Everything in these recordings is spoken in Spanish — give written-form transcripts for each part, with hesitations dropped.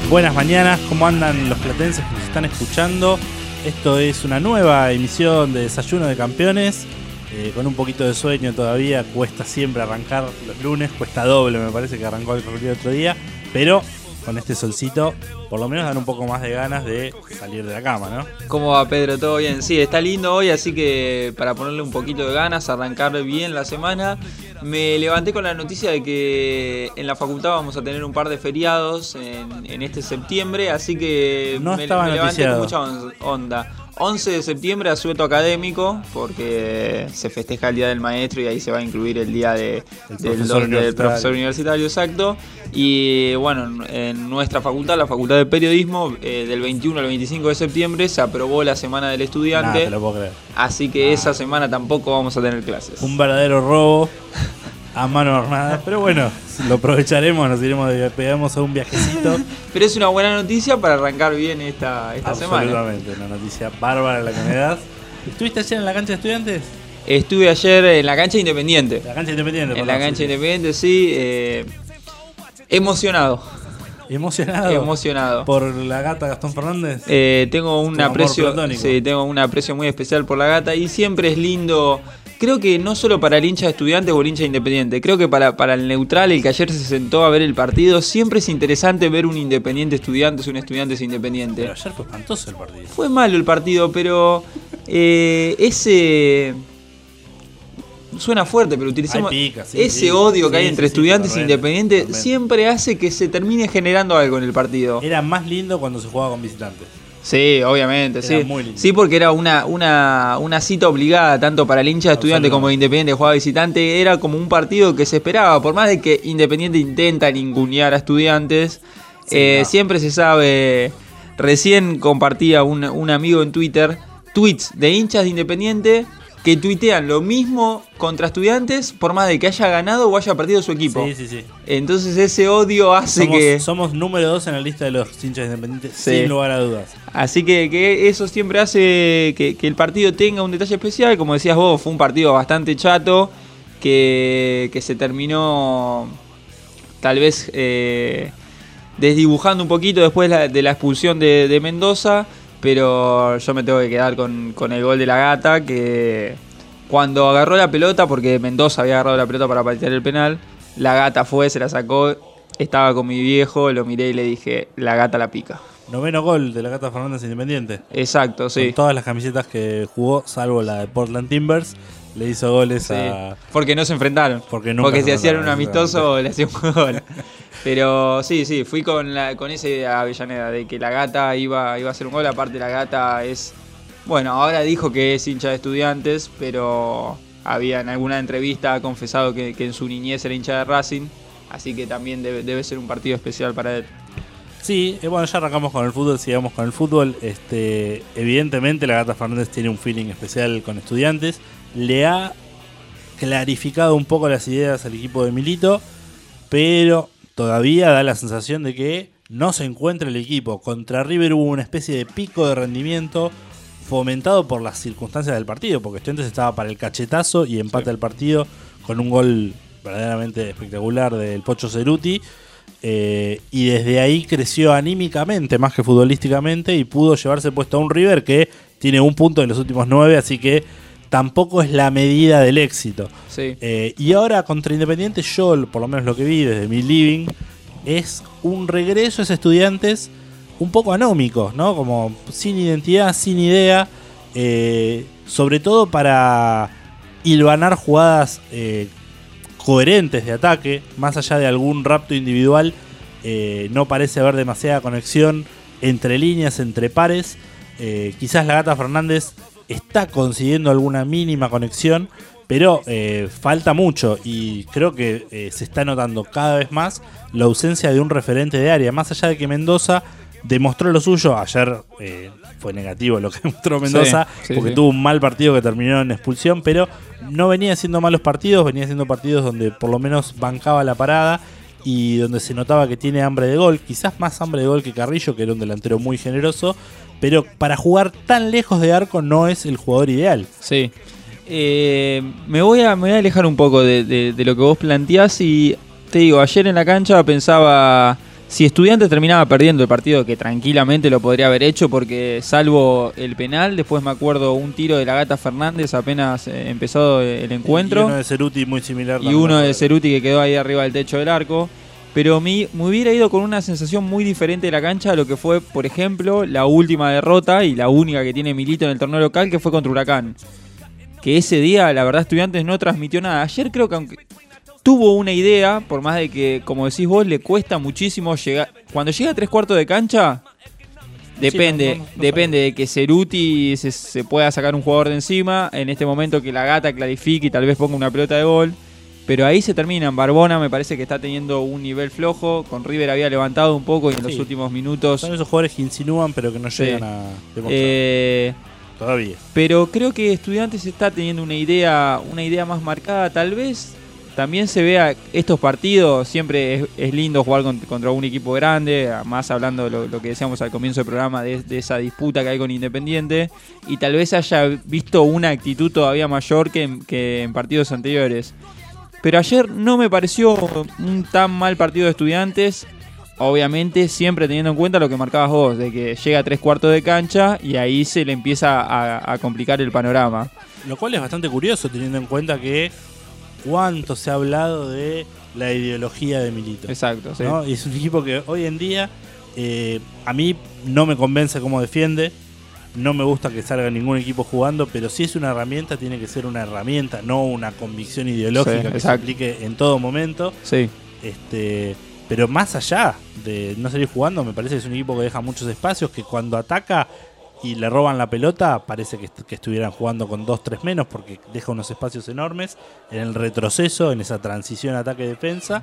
Buenas mañanas, ¿cómo andan los platenses que nos están escuchando? Esto es una nueva emisión de Desayuno de Campeones, con un poquito de sueño todavía, cuesta siempre arrancar los lunes, cuesta doble, me parece que arrancó el otro día, pero con este solcito por lo menos dan un poco más de ganas de salir de la cama, ¿no? ¿Cómo va, Pedro? ¿Todo bien? Sí, está lindo hoy, así que para ponerle un poquito de ganas, arrancar bien la semana. Me levanté con la noticia de que en la facultad vamos a tener un par de feriados en este septiembre, así que no me levanté noticiado. con mucha onda. 11 de septiembre asueto académico, porque se festeja el Día del Maestro y ahí se va a incluir el Día del profesor universitario, exacto. Y bueno, en nuestra facultad, la Facultad de Periodismo, del 21 al 25 de septiembre se aprobó la Semana del Estudiante. No te lo puedo creer. Así que esa semana tampoco vamos a tener clases. Un verdadero robo a mano armada, pero bueno, lo aprovecharemos, nos iremos, pegamos a un viajecito. Pero es una buena noticia para arrancar bien esta semana. Absolutamente, una noticia bárbara la que me das. ¿Estuviste ayer en la cancha de Estudiantes? Estuve ayer en la cancha Independiente. La cancha Independiente. En la cancha Independiente, sí. Emocionado. ¿Emocionado? ¿Por la gata Gastón Fernández? Tengo un aprecio muy especial por la gata y siempre es lindo. Creo que no solo para el hincha de Estudiantes o el hincha Independiente, creo que para el neutral, el que ayer se sentó a ver el partido, siempre es interesante ver un Independiente Estudiantes, un Estudiantes Independiente. Pero ayer fue espantoso el partido. Fue malo el partido, pero suena fuerte, pero utilizamos ese odio que hay entre Estudiantes e Independiente siempre hace que se termine generando algo en el partido. Era más lindo cuando se jugaba con visitantes. Sí, obviamente, sí. Sí, porque era una cita obligada, tanto para el hincha de Estudiantes como de Independiente jugaba visitante. Era como un partido que se esperaba, por más de que Independiente intenta ningunear a Estudiantes. Siempre se sabe. Recién compartía un amigo en Twitter tweets de hinchas de Independiente que tuitean lo mismo contra Estudiantes por más de que haya ganado o haya perdido su equipo. Sí. Entonces ese odio hace Somos número 2 en la lista de los hinchas Independientes, sin lugar a dudas. Así que eso siempre hace que el partido tenga un detalle especial. Como decías vos, fue un partido bastante chato que se terminó tal vez desdibujando un poquito después de la expulsión de Mendoza. Pero yo me tengo que quedar con el gol de la gata, que cuando agarró la pelota, porque Mendoza había agarrado la pelota para patear el penal, la gata fue, se la sacó, estaba con mi viejo, lo miré y le dije, la gata la pica. Noveno gol de la Gata Fernández Independiente. Exacto, sí. Con todas las camisetas que jugó, salvo la de Portland Timbers, le hizo goles a... Porque no se enfrentaron. Porque si hacían un amistoso, le hacían un gol. Pero sí, fui con esa idea, Avellaneda, de que la gata iba a hacer un gol. Aparte la gata es... Bueno, ahora dijo que es hincha de Estudiantes, pero había en alguna entrevista ha confesado que en su niñez era hincha de Racing. Así que también debe ser un partido especial para él. Sí, bueno, ya arrancamos con el fútbol, sigamos con el fútbol. Evidentemente la Gata Fernández tiene un feeling especial con Estudiantes. Le ha clarificado un poco las ideas al equipo de Milito, pero todavía da la sensación de que no se encuentra el equipo. Contra River hubo una especie de pico de rendimiento fomentado por las circunstancias del partido, porque Estudiantes estaba para el cachetazo y empata el partido con un gol verdaderamente espectacular del Pocho Ceruti. Y desde ahí creció anímicamente más que futbolísticamente y pudo llevarse puesto a un River que tiene un punto en los últimos 9, así que tampoco es la medida del éxito. Sí. Y ahora contra Independiente, yo por lo menos lo que vi desde mi living es un regreso a esos Estudiantes un poco anómicos, ¿no? Como sin identidad, sin idea, sobre todo para hilvanar jugadas coherentes de ataque, más allá de algún rapto individual. No parece haber demasiada conexión entre líneas, entre pares. Quizás la Gata Fernández está consiguiendo alguna mínima conexión, pero falta mucho y creo que se está notando cada vez más la ausencia de un referente de área, más allá de que Mendoza demostró lo suyo. Ayer fue negativo lo que demostró Mendoza, porque tuvo un mal partido que terminó en expulsión, pero no venía haciendo malos partidos, venía haciendo partidos donde por lo menos bancaba la parada y donde se notaba que tiene hambre de gol, quizás más hambre de gol que Carrillo, que era un delantero muy generoso, pero para jugar tan lejos de arco no es el jugador ideal. Sí. Me voy a alejar un poco de lo que vos planteás y te digo, ayer en la cancha pensaba Si Estudiantes terminaba perdiendo el partido, que tranquilamente lo podría haber hecho, porque salvo el penal, después me acuerdo un tiro de la Gata Fernández apenas empezado el encuentro. Y uno de Ceruti muy similar. Y uno de Ceruti que quedó ahí arriba del techo del arco. Pero me hubiera ido con una sensación muy diferente de la cancha a lo que fue, por ejemplo, la última derrota y la única que tiene Milito en el torneo local, que fue contra Huracán. Que ese día, la verdad, Estudiantes no transmitió nada. Ayer creo que aunque tuvo una idea, por más de que, como decís vos, le cuesta muchísimo llegar. Cuando llega a 3/4 de cancha, depende de que Ceruti se pueda sacar un jugador de encima. En este momento que la Gata clarifique y tal vez ponga una pelota de gol. Pero ahí se terminan. Barbona me parece que está teniendo un nivel flojo. Con River había levantado un poco y en los últimos minutos... Son esos jugadores que insinúan pero que no llegan a demostrar. Todavía. Pero creo que Estudiantes está teniendo una idea más marcada. Tal vez también se vea estos partidos. Siempre es lindo jugar contra un equipo grande. Más hablando de lo que decíamos al comienzo del programa, de esa disputa que hay con Independiente. Y tal vez haya visto una actitud todavía mayor que en partidos anteriores. Pero ayer no me pareció un tan mal partido de Estudiantes. Obviamente siempre teniendo en cuenta lo que marcabas vos, de que llega a 3/4 de cancha y ahí se le empieza a complicar el panorama. Lo cual es bastante curioso teniendo en cuenta que cuánto se ha hablado de la ideología de Milito. Exacto, sí. ¿No? Y es un equipo que hoy en día a mí no me convence cómo defiende. No me gusta que salga ningún equipo jugando, pero si es una herramienta, tiene que ser una herramienta, no una convicción ideológica que se aplique en todo momento. Sí. Pero más allá de no salir jugando, me parece que es un equipo que deja muchos espacios, que cuando ataca y le roban la pelota, parece que estuvieran jugando con 2-3 menos, porque deja unos espacios enormes en el retroceso, en esa transición ataque-defensa.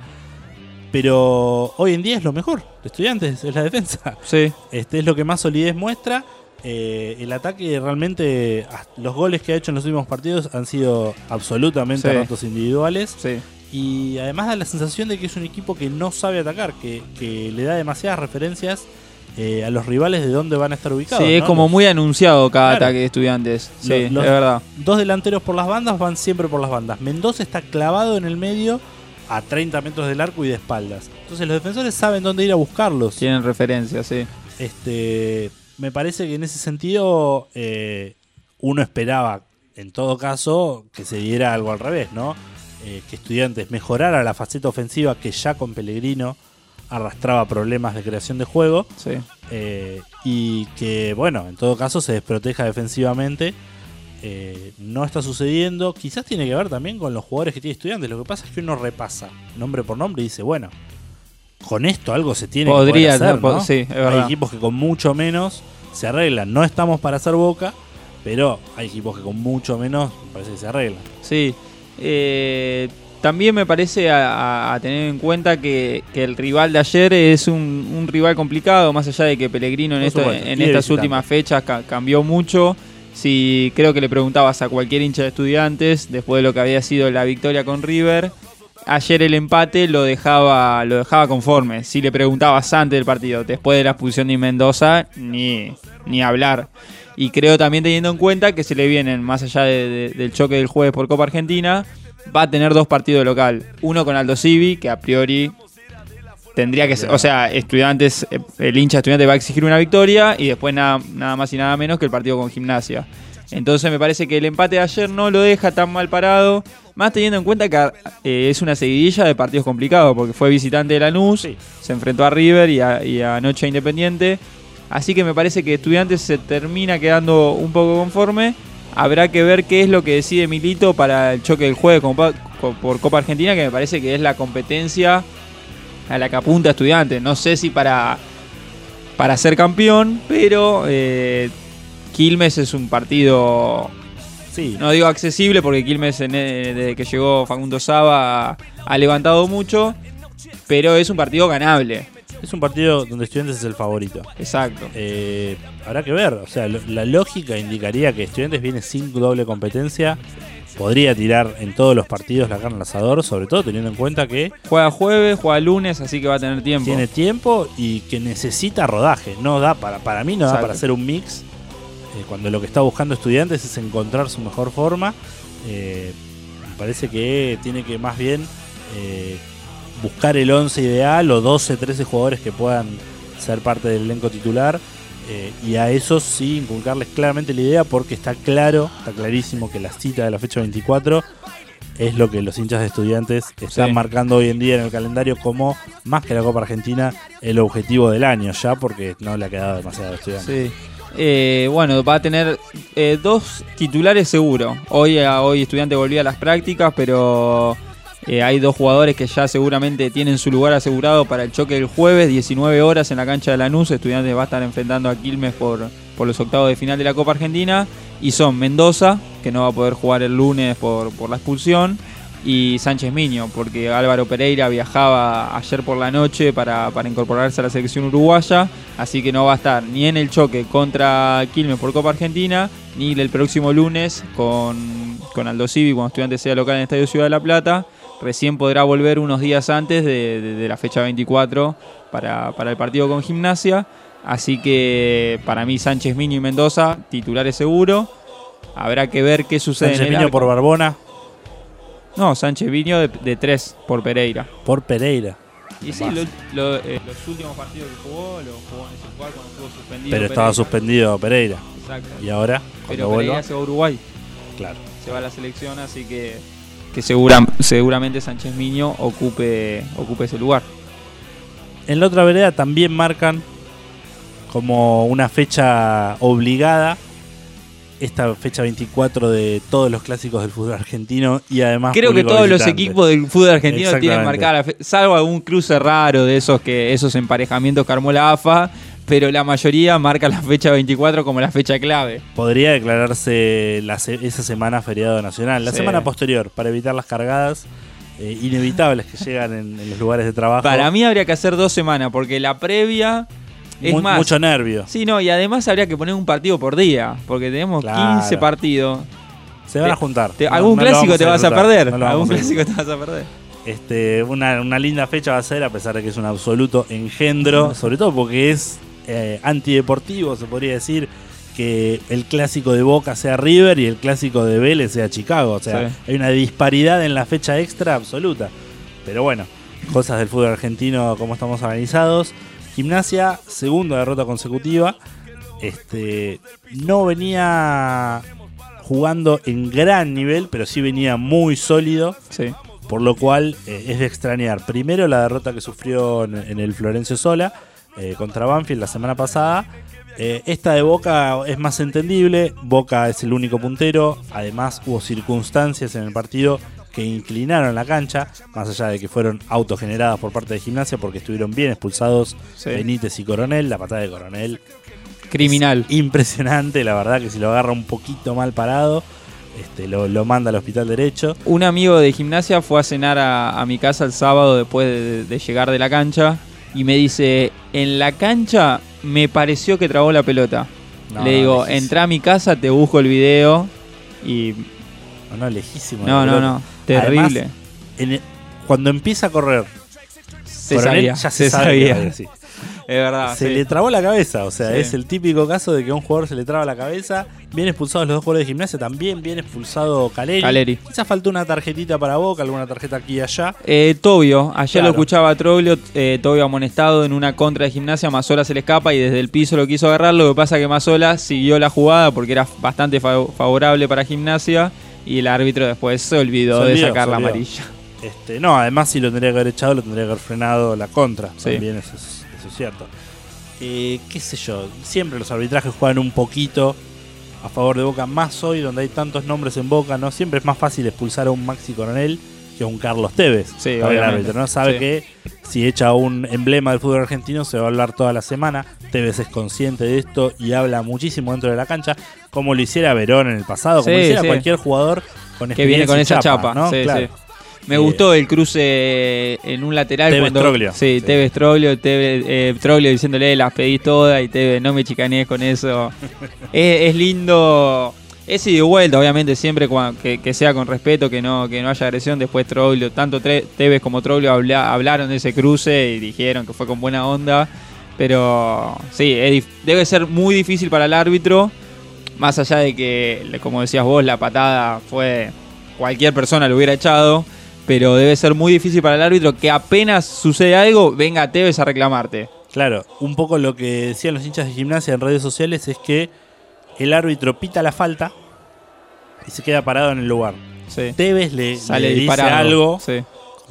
Pero hoy en día es lo mejor de Estudiantes, es la defensa. Sí. Es lo que más solidez muestra. El ataque realmente, los goles que ha hecho en los últimos partidos han sido absolutamente anotos individuales. Sí. Y además da la sensación de que es un equipo que no sabe atacar, que le da demasiadas referencias a los rivales de dónde van a estar ubicados. Sí, es como muy anunciado cada ataque de Estudiantes. Sí, es verdad. Dos delanteros por las bandas van siempre por las bandas. Mendoza está clavado en el medio a 30 metros del arco y de espaldas. Entonces los defensores saben dónde ir a buscarlos. Tienen referencias, sí. Me parece que en ese sentido uno esperaba, en todo caso, que se diera algo al revés, ¿no? Que Estudiantes mejorara la faceta ofensiva que ya con Pellegrino arrastraba problemas de creación de juego. Sí. Y que, bueno, en todo caso se desproteja defensivamente. No está sucediendo. Quizás tiene que ver también con los jugadores que tiene Estudiantes. Lo que pasa es que uno repasa nombre por nombre y dice, bueno, con esto algo se tiene que poder hacer, ¿no? Sí, es verdad. Hay equipos que con mucho menos se arreglan. No estamos para hacer Boca, pero hay equipos que con mucho menos parece que se arreglan. Sí. También me parece a tener en cuenta que el rival de ayer es un rival complicado, más allá de que Pellegrino en estas últimas fechas cambió mucho. Si creo que le preguntabas a cualquier hincha de Estudiantes, después de lo que había sido la victoria con River, ayer el empate lo dejaba conforme. Si le preguntabas antes del partido, después de la expulsión de Mendoza, ni hablar. Y creo también teniendo en cuenta que se le vienen, más allá del choque del jueves por Copa Argentina, va a tener 2 partidos de local. Uno con Aldo Civi, que a priori tendría que ser, o sea, Estudiantes, el hincha Estudiantes va a exigir una victoria, y después nada más y nada menos que el partido con Gimnasia. Entonces me parece que el empate de ayer no lo deja tan mal parado, más teniendo en cuenta que es una seguidilla de partidos complicados, porque fue visitante de Lanús, se enfrentó a River y anoche a Independiente. Así que me parece que Estudiantes se termina quedando un poco conforme. Habrá que ver qué es lo que decide Milito para el choque del jueves por Copa Argentina, que me parece que es la competencia a la que apunta Estudiantes. No sé si para ser campeón, pero Quilmes es un partido, no digo accesible, porque Quilmes desde que llegó Facundo Saba ha levantado mucho, pero es un partido ganable. Es un partido donde Estudiantes es el favorito. Exacto. Habrá que ver. O sea, la lógica indicaría que Estudiantes viene sin doble competencia. Podría tirar en todos los partidos la carne al asador, sobre todo teniendo en cuenta que juega jueves, juega lunes, así que va a tener tiempo. Tiene tiempo y que necesita rodaje. No da para mí no da para hacer un mix. Cuando lo que está buscando Estudiantes es encontrar su mejor forma. Me parece que tiene que más bien buscar el 11 ideal o 12, 13 jugadores que puedan ser parte del elenco titular. Y a esos sí inculcarles claramente la idea, porque está clarísimo que la cita de la fecha 24 es lo que los hinchas de Estudiantes están marcando hoy en día en el calendario como, más que la Copa Argentina, el objetivo del año ya, porque no le ha quedado demasiado a Estudiantes. Bueno, va a tener 2 titulares seguro. Hoy Estudiantes volvía a las prácticas, pero hay 2 jugadores que ya seguramente tienen su lugar asegurado para el choque del jueves, 19 horas en la cancha de Lanús. Estudiantes va a estar enfrentando a Quilmes por los octavos de final de la Copa Argentina, y son Mendoza, que no va a poder jugar el lunes por la expulsión, y Sánchez Miño, porque Álvaro Pereira viajaba ayer por la noche para incorporarse a la selección uruguaya, así que no va a estar ni en el choque contra Quilmes por Copa Argentina, ni el próximo lunes con Aldo Civi, cuando Estudiantes sea local en el Estadio Ciudad de la Plata. Recién podrá volver unos días antes de la fecha 24 para el partido con Gimnasia. Así que para mí Sánchez, Miño y Mendoza, titulares seguro. Habrá que ver qué sucede Sánchez en el Miño arco. por Barbona. No, Sánchez Miño de 3 por Pereira. Por Pereira. Y sí, los últimos partidos que jugó, los jugó en ese lugar cuando estuvo suspendido. Pero estaba suspendido Pereira. Exacto. Y ahora, pero Pereira se va a Uruguay. Claro. Se va a la selección, así que seguramente Sánchez Miño ocupe ese lugar. En la otra vereda también marcan como una fecha obligada esta fecha 24 de todos los clásicos del fútbol argentino, y además creo que todos visitante. los equipos del fútbol argentino tienen marcada la fecha, salvo algún cruce raro de esos emparejamientos que armó la AFA, pero la mayoría marca la fecha 24 como la fecha clave. Podría declararse esa semana feriado nacional, la semana posterior, para evitar las cargadas inevitables que llegan en los lugares de trabajo. Para mí habría que hacer 2 semanas, porque la previa es más. Mucho nervio. Sí, no, y además habría que poner un partido por día, porque tenemos 15 partidos. Se van a juntar. Algún clásico te vas a perder. Algún clásico te vas a perder. Una linda fecha va a ser, a pesar de que es un absoluto engendro, sobre todo porque es antideportivo, se podría decir, que el clásico de Boca sea River y el clásico de Vélez sea Chicago. O sea, hay una disparidad en la fecha extra absoluta. Pero bueno, cosas del fútbol argentino, como estamos organizados. Gimnasia, segunda derrota consecutiva. No venía jugando en gran nivel, pero sí venía muy sólido. Sí. Por lo cual es de extrañar. Primero la derrota que sufrió en el Florencio Sola contra Banfield la semana pasada. Esta de Boca es más entendible. Boca es el único puntero. Además hubo circunstancias en el partido que inclinaron la cancha, más allá de que fueron autogeneradas por parte de Gimnasia, porque estuvieron bien expulsados Benítez y Coronel. La patada de Coronel, criminal, impresionante, la verdad, que si lo agarra un poquito mal parado, lo manda al hospital derecho. Un amigo de Gimnasia fue a cenar a mi casa el sábado después de llegar de la cancha y me dice, en la cancha me pareció que trabó la pelota. Le digo, entrá a mi casa, te busco el video. Y lejísimo. No, terrible. Además, cuando empieza a correr, se sabía. Es verdad. Se le trabó la cabeza, o sea, es el típico caso de que a un jugador se le traba la cabeza. Bien expulsados los 2 jugadores de Gimnasia, también bien expulsado Caleri. Quizás faltó una tarjetita para Boca, alguna tarjeta aquí y allá. Tobio, ayer lo escuchaba a Troglio, Tobio amonestado en una contra de Gimnasia, Mazzola se le escapa y desde el piso lo quiso agarrar. Lo que pasa es que Mazzola siguió la jugada porque era bastante favorable para Gimnasia y el árbitro después se olvidó de sacar la amarilla. Además, si lo tendría que haber echado, lo tendría que haber frenado la contra. También eso es cierto. Qué sé yo, siempre los arbitrajes juegan un poquito a favor de Boca, más hoy donde hay tantos nombres en Boca, ¿no? Siempre es más fácil expulsar a un Maxi Coronel que a un Carlos Tevez. Sí, el árbitro, ¿no? Sabe que si echa un emblema del fútbol argentino se va a hablar toda la semana. Tevez es consciente de esto y habla muchísimo dentro de la cancha, como lo hiciera Verón en el pasado, como lo hiciera cualquier jugador con que viene con esa chapa, ¿no? Claro. Me gustó el cruce en un lateral. Tevez Troglio. Sí, Tevez Troglio, Troglio diciéndole las pedí todas y Tevez no me chicanees con eso. es lindo. Es ida y vuelta, obviamente, siempre que sea con respeto, que no haya agresión. Después Troglio, tanto Tevez como Troglio hablaron de ese cruce y dijeron que fue con buena onda. Pero sí, debe ser muy difícil para el árbitro, más allá de que, como decías vos, la patada fue... cualquier persona lo hubiera echado, pero debe ser muy difícil para el árbitro que apenas sucede algo, venga Tevez a reclamarte. Claro, un poco lo que decían los hinchas de Gimnasia en redes sociales es que el árbitro pita la falta y se queda parado en el lugar. Sí. Tevez le dice algo, sí.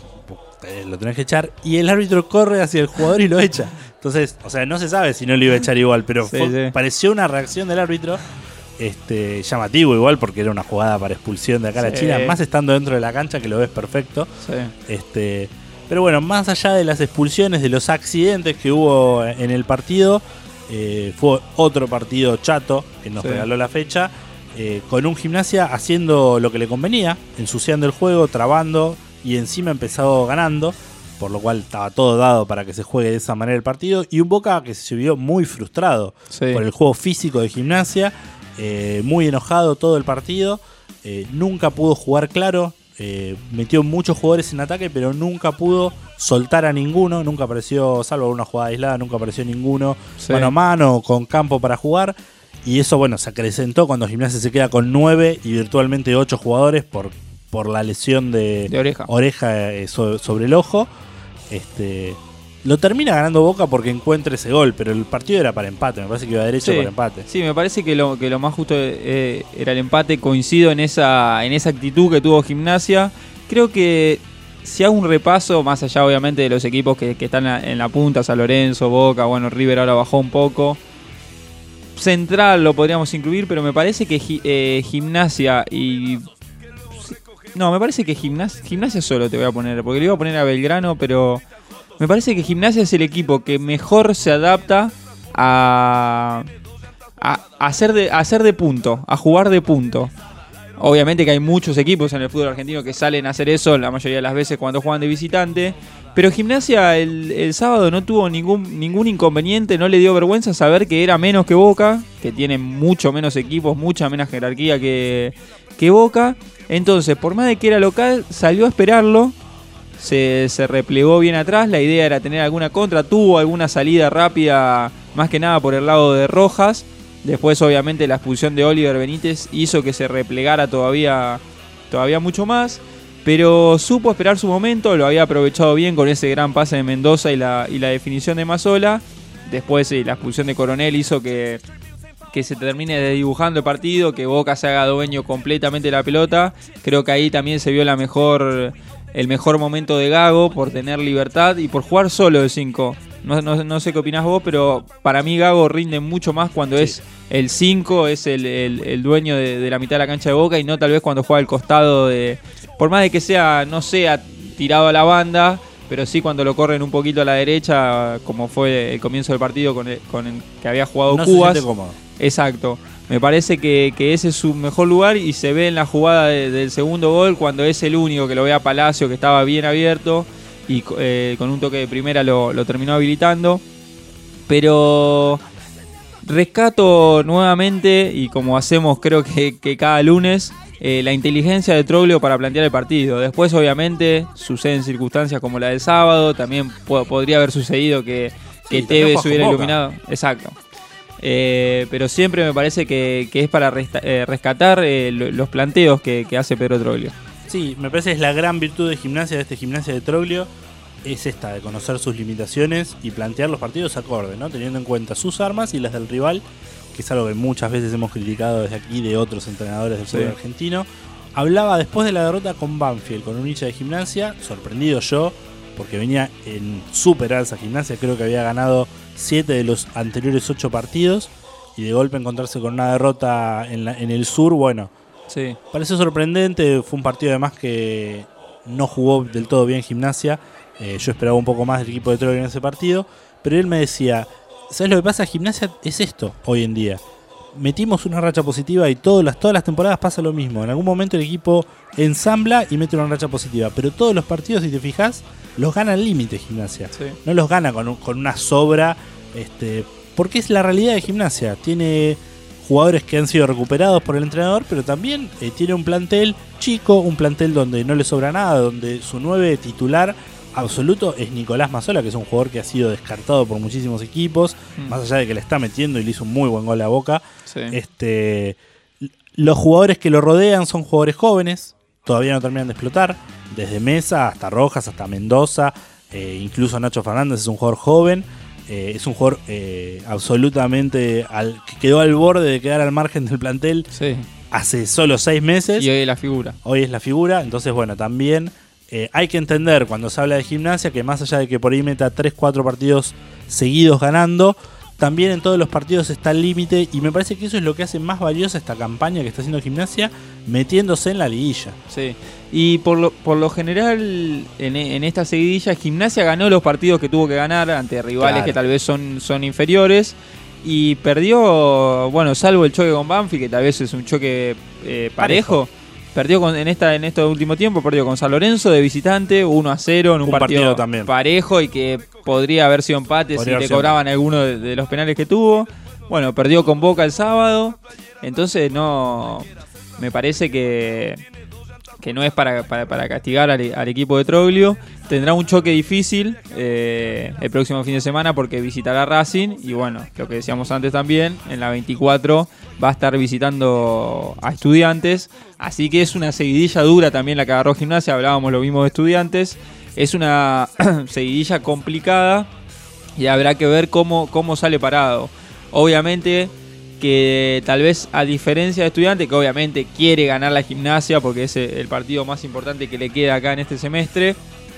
Lo tenés que echar, y el árbitro corre hacia el jugador y lo echa. Entonces, o sea, no se sabe si no lo iba a echar igual, pero pareció una reacción del árbitro llamativo igual, porque era una jugada para expulsión de acá a la China, más estando dentro de la cancha, que lo ves perfecto. Sí. Pero bueno, más allá de las expulsiones, de los accidentes que hubo en el partido, fue otro partido chato que nos regaló la fecha, con un Gimnasia haciendo lo que le convenía, ensuciando el juego, trabando, y encima empezó ganando, por lo cual estaba todo dado para que se juegue de esa manera el partido, y un Boca que se vio muy frustrado por el juego físico de Gimnasia, muy enojado todo el partido, nunca pudo jugar claro, metió muchos jugadores en ataque, pero nunca pudo soltar a ninguno, nunca apareció, salvo una jugada aislada, nunca apareció ninguno mano a mano, con campo para jugar, y eso bueno, se acrecentó cuando Gimnasia se queda con 9 y virtualmente 8 jugadores por la lesión de oreja sobre el ojo. Lo termina ganando Boca porque encuentra ese gol, pero el partido era para empate, me parece que iba derecho para empate. Sí, me parece que lo más justo era el empate. Coincido en esa actitud que tuvo Gimnasia. Creo que si hago un repaso, más allá obviamente de los equipos que están en la punta, San Lorenzo, Boca, bueno, River ahora bajó un poco. Central lo podríamos incluir, pero me parece que Gimnasia y... No, me parece que Gimnasia solo te voy a poner, porque le iba a poner a Belgrano, pero me parece que Gimnasia es el equipo que mejor se adapta a hacer de punto, a jugar de punto. Obviamente que hay muchos equipos en el fútbol argentino que salen a hacer eso la mayoría de las veces cuando juegan de visitante, pero Gimnasia el sábado no tuvo ningún inconveniente, no le dio vergüenza saber que era menos que Boca, que tiene mucho menos equipos, mucha menos jerarquía que Boca. Entonces, por más de que era local, salió a esperarlo, se replegó bien atrás, la idea era tener alguna contra, tuvo alguna salida rápida, más que nada por el lado de Rojas. Después, obviamente, la expulsión de Oliver Benítez hizo que se replegara todavía mucho más, pero supo esperar su momento, lo había aprovechado bien con ese gran pase de Mendoza y la definición de Mazzola. Después, la expulsión de Coronel hizo que se termine desdibujando el partido, que Boca se haga dueño completamente de la pelota. Creo que ahí también se vio el mejor momento de Gago por tener libertad y por jugar solo de 5. No sé qué opinás vos, pero para mí Gago rinde mucho más cuando es el 5, es el dueño de la mitad de la cancha de Boca, y no tal vez cuando juega al costado por más de que no sea tirado a la banda, pero sí cuando lo corren un poquito a la derecha, como fue el comienzo del partido con el que había jugado Cubas. Se siente cómodo. Exacto. Me parece que ese es su mejor lugar, y se ve en la jugada del segundo gol cuando es el único que lo ve a Palacio, que estaba bien abierto, y con un toque de primera lo terminó habilitando. Pero rescato nuevamente, y como hacemos creo que cada lunes, la inteligencia de Troglio para plantear el partido. Después obviamente suceden circunstancias como la del sábado, también podría haber sucedido que Tevez hubiera iluminado. Exacto. Pero siempre me parece que es para rescatar los planteos que hace Pedro Troglio. Sí, me parece que es la gran virtud de Gimnasia, de este Gimnasia de Troglio, es esta, de conocer sus limitaciones y plantear los partidos acorde, ¿no? Teniendo en cuenta sus armas y las del rival, que es algo que muchas veces hemos criticado desde aquí de otros entrenadores del fútbol argentino. Hablaba después de la derrota con Banfield, con un hincha de Gimnasia, sorprendido yo, porque venía en súper alza Gimnasia, creo que había ganado 7 de los anteriores 8 partidos, y de golpe encontrarse con una derrota en el sur, bueno, pareció sorprendente. Fue un partido además que no jugó del todo bien Gimnasia, yo esperaba un poco más del equipo de Troglio en ese partido, pero él me decía, ¿sabes lo que pasa? Gimnasia es esto hoy en día. Metimos una racha positiva y todas las temporadas pasa lo mismo. En algún momento el equipo ensambla y mete una racha positiva, pero todos los partidos, si te fijas, los gana al límite Gimnasia. No los gana con una sobra, porque es la realidad de Gimnasia. Tiene jugadores que han sido recuperados por el entrenador, pero también tiene un plantel chico, un plantel donde no le sobra nada, donde su 9 titular absoluto es Nicolás Mazzola, que es un jugador que ha sido descartado por muchísimos equipos, más allá de que le está metiendo y le hizo un muy buen gol a Boca. Los jugadores que lo rodean son jugadores jóvenes, todavía no terminan de explotar. desde Mesa hasta Rojas, hasta Mendoza, incluso Nacho Fernández es un jugador joven, es un jugador absolutamente que quedó al borde de quedar al margen del plantel hace solo 6 meses. Y hoy es la figura. Hoy es la figura, entonces bueno, también hay que entender cuando se habla de Gimnasia que más allá de que por ahí meta 3-4 partidos seguidos ganando, también en todos los partidos está el límite, y me parece que eso es lo que hace más valiosa esta campaña que está haciendo Gimnasia, metiéndose en la liguilla. Sí, y por lo general en esta seguidilla Gimnasia ganó los partidos que tuvo que ganar ante rivales que tal vez son inferiores, y perdió, bueno, salvo el choque con Banfield, que tal vez es un choque parejo. Perdió en este último tiempo, perdió con San Lorenzo de visitante, 1-0 en un partido también parejo y que podría haber sido empate si le cobraban alguno de los penales que tuvo. Bueno, perdió con Boca el sábado, entonces no me parece que no es para castigar al equipo de Troglio. Tendrá un choque difícil el próximo fin de semana porque visitará Racing y bueno, lo que decíamos antes también, en la 24 va a estar visitando a Estudiantes, así que es una seguidilla dura también la que agarró Gimnasia, hablábamos lo mismo de Estudiantes, es una seguidilla complicada y habrá que ver cómo sale parado. Obviamente que tal vez a diferencia de Estudiantes, que obviamente quiere ganar la Gimnasia porque es el partido más importante que le queda acá en este semestre,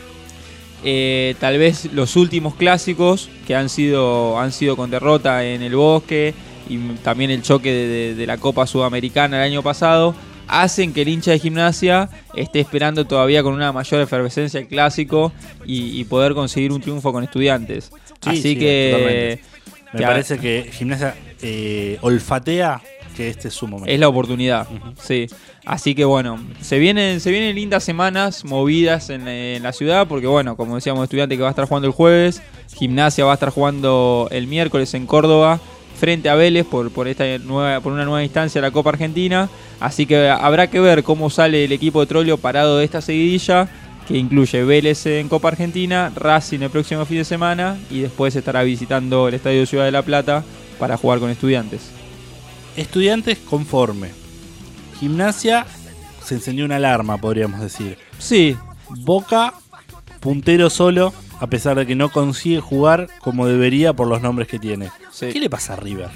tal vez los últimos clásicos que han sido con derrota en el Bosque y también el choque de la Copa Sudamericana el año pasado hacen que el hincha de Gimnasia esté esperando todavía con una mayor efervescencia el clásico y poder conseguir un triunfo con Estudiantes. Así que totalmente. Me parece que Gimnasia olfatea que este es su momento. Es la oportunidad, sí. Así que bueno, se vienen lindas semanas movidas en la ciudad, porque bueno, como decíamos, Estudiantes que va a estar jugando el jueves, Gimnasia va a estar jugando el miércoles en Córdoba frente a Vélez por una nueva instancia de la Copa Argentina. Así que habrá que ver cómo sale el equipo de Troglio parado de esta seguidilla, que incluye Vélez en Copa Argentina, Racing el próximo fin de semana y después estará visitando el Estadio Ciudad de la Plata para jugar con Estudiantes. Estudiantes conforme. Gimnasia se encendió una alarma, podríamos decir. Sí. Boca, puntero solo, a pesar de que no consigue jugar como debería por los nombres que tiene. Sí. ¿Qué le pasa a River?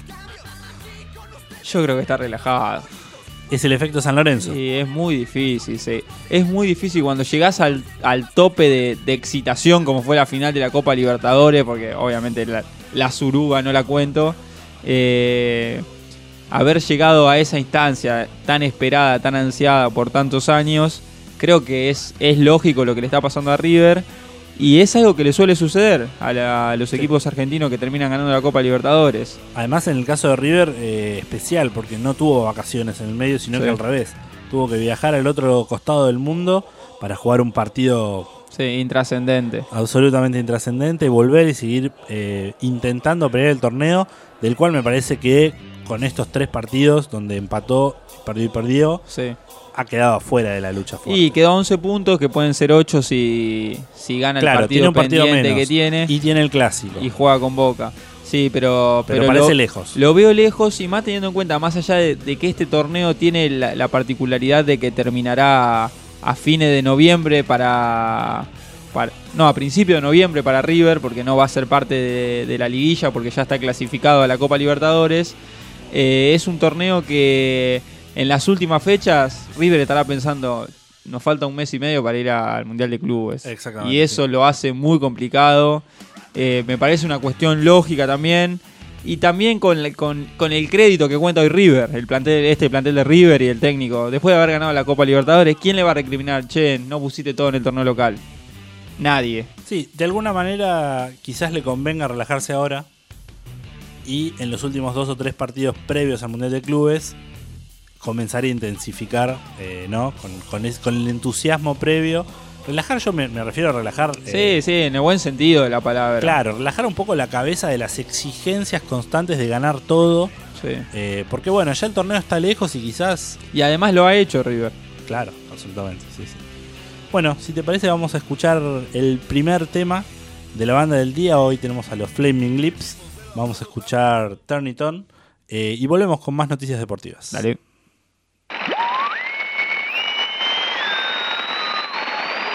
Yo creo que está relajado. ¿Es el efecto San Lorenzo? Sí, es muy difícil. Sí. Es muy difícil cuando llegás al tope de excitación, como fue la final de la Copa Libertadores, porque obviamente la Suruga no la cuento. Haber llegado a esa instancia tan esperada, tan ansiada por tantos años, creo que es lógico lo que le está pasando a River. Y es algo que le suele suceder a los equipos argentinos que terminan ganando la Copa Libertadores. Además, en el caso de River, especial, porque no tuvo vacaciones en el medio, sino que al revés. Tuvo que viajar al otro costado del mundo para jugar un partido intrascendente. Absolutamente intrascendente, volver y seguir intentando pelear el torneo, del cual me parece que con estos 3 partidos, donde empató, perdió, ha quedado fuera de la lucha fuerte. Y quedó 11 puntos, que pueden ser 8 si gana el partido, tiene un partido pendiente menos, que tiene. Y tiene el clásico. Y juega con Boca. Sí, pero parece lejos. Lo veo lejos, y más teniendo en cuenta, más allá de que este torneo tiene la particularidad de que terminará a fines de noviembre a principios de noviembre para River, porque no va a ser parte de la liguilla, porque ya está clasificado a la Copa Libertadores. Es un torneo que en las últimas fechas River estará pensando, nos falta un mes y medio para ir al Mundial de Clubes. Exactamente. Y eso lo hace muy complicado. Me parece una cuestión lógica también. Y también con el crédito que cuenta hoy River, el plantel de River y el técnico. Después de haber ganado la Copa Libertadores, ¿quién le va a recriminar? Che, no pusiste todo en el torneo local. Nadie. Sí, de alguna manera quizás le convenga relajarse ahora y en los últimos 2 o 3 partidos previos al Mundial de Clubes comenzar a intensificar, ¿no? Con el entusiasmo previo. Relajar, yo me refiero a relajar. Sí, en el buen sentido de la palabra. Claro, relajar un poco la cabeza de las exigencias constantes de ganar todo. Sí. Porque bueno, ya el torneo está lejos y quizás. Y además lo ha hecho River. Claro, absolutamente, sí. Bueno, si te parece, vamos a escuchar el primer tema de la banda del día. Hoy tenemos a los Flaming Lips. Vamos a escuchar Turn It On. Y volvemos con más noticias deportivas. Dale.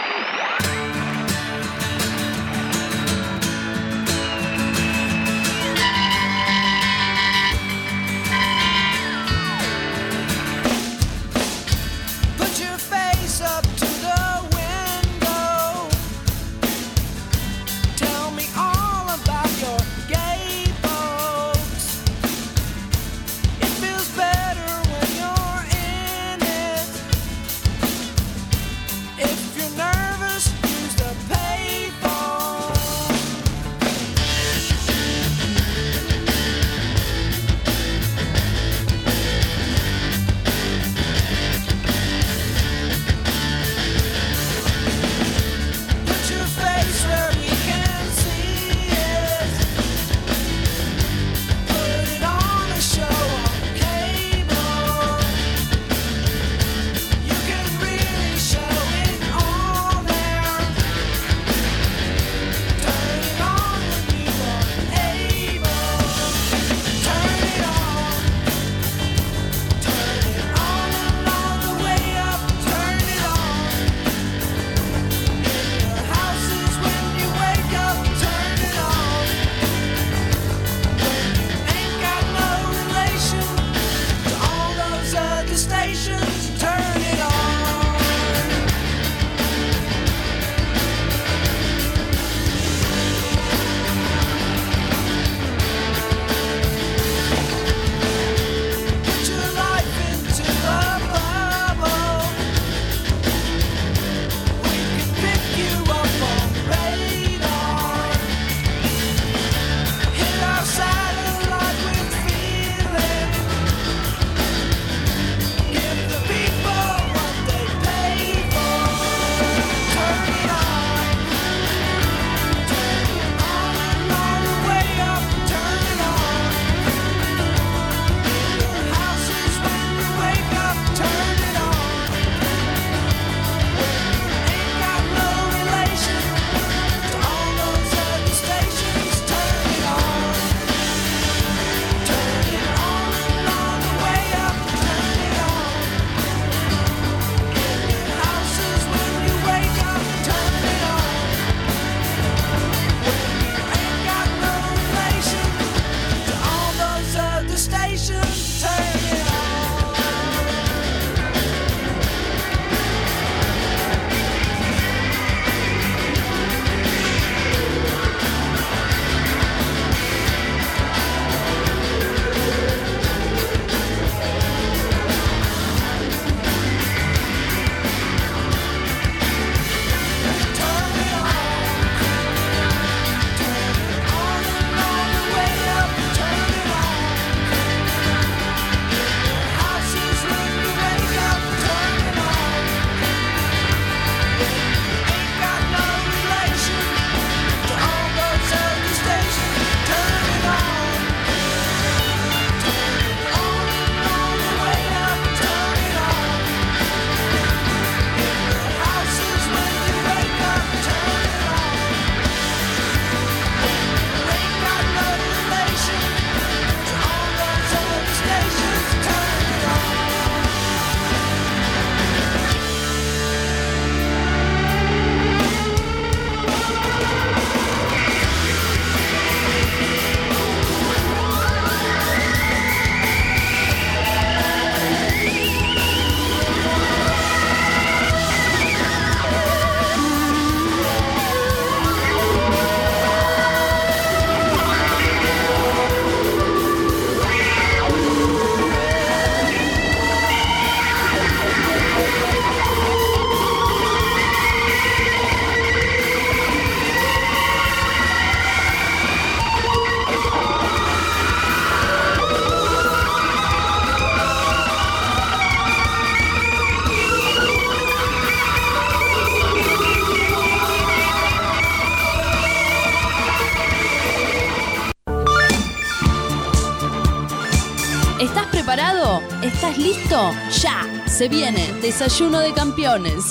preparado? ¿Estás listo? ¡Ya! Se viene Desayuno de Campeones.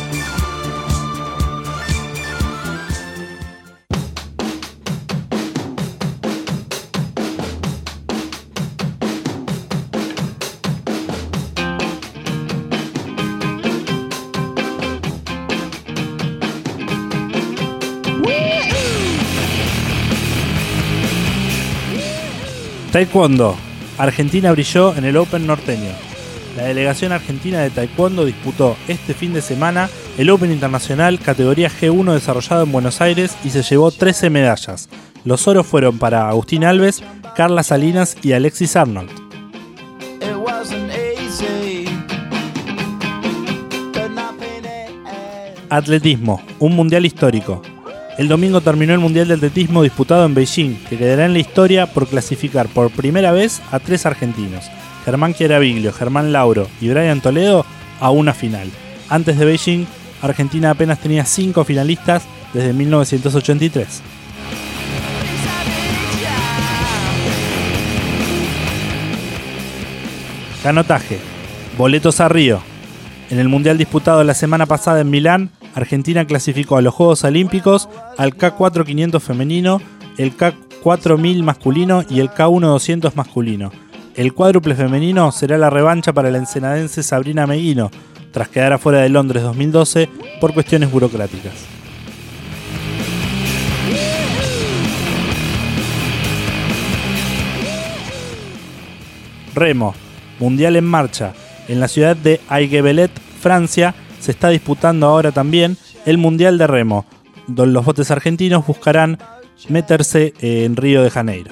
Taekwondo. Argentina brilló en el Open norteño. La delegación argentina de Taekwondo disputó este fin de semana el Open Internacional categoría G1 desarrollado en Buenos Aires y se llevó 13 medallas. Los oros fueron para Agustín Alves, Carla Salinas y Alexis Arnold. Atletismo, un mundial histórico. El domingo terminó el Mundial de Atletismo disputado en Beijing, que quedará en la historia por clasificar por primera vez a 3 argentinos, Germán Chiaraviglio, Germán Lauro y Brian Toledo, a una final. Antes de Beijing, Argentina apenas tenía 5 finalistas desde 1983. Canotaje, boletos a Río. En el Mundial disputado la semana pasada en Milán, Argentina clasificó a los Juegos Olímpicos al K4 femenino, el K4000 masculino y el K1 200 masculino. El cuádruple femenino será la revancha para la ensenadense Sabrina Meguino, tras quedar afuera de Londres 2012 por cuestiones burocráticas. Remo, Mundial en marcha. En la ciudad de Aiguebelette, Francia, se está disputando ahora también el Mundial de Remo, donde los botes argentinos buscarán meterse en Río de Janeiro.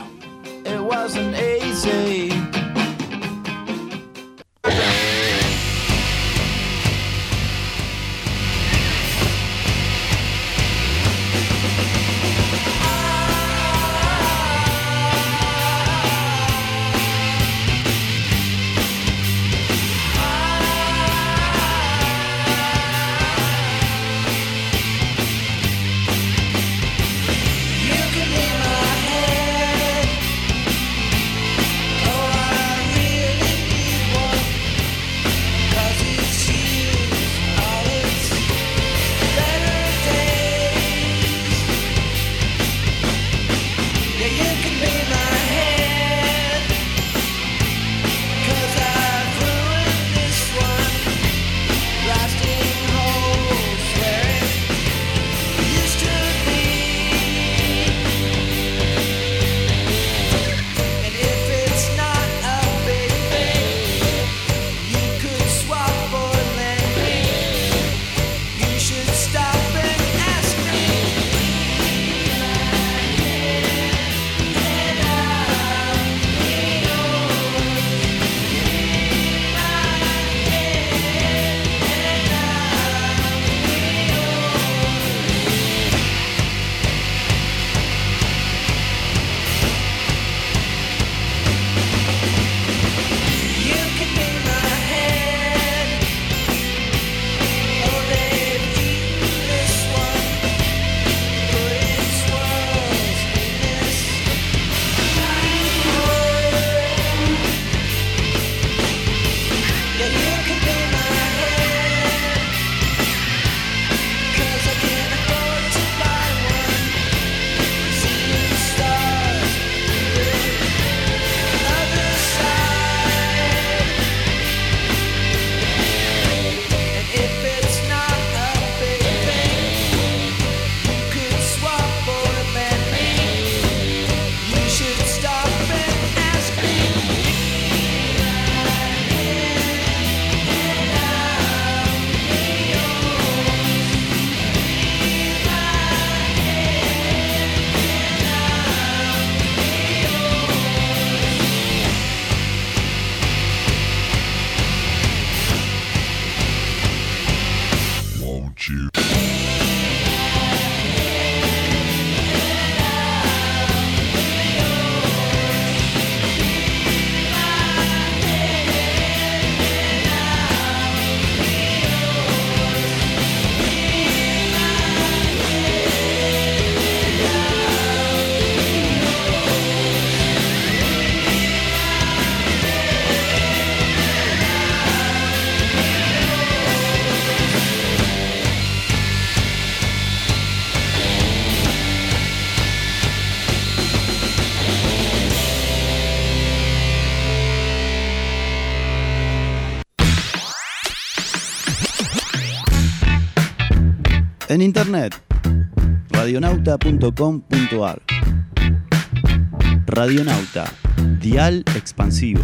En internet, radionauta.com.ar. Radionauta, dial expansivo.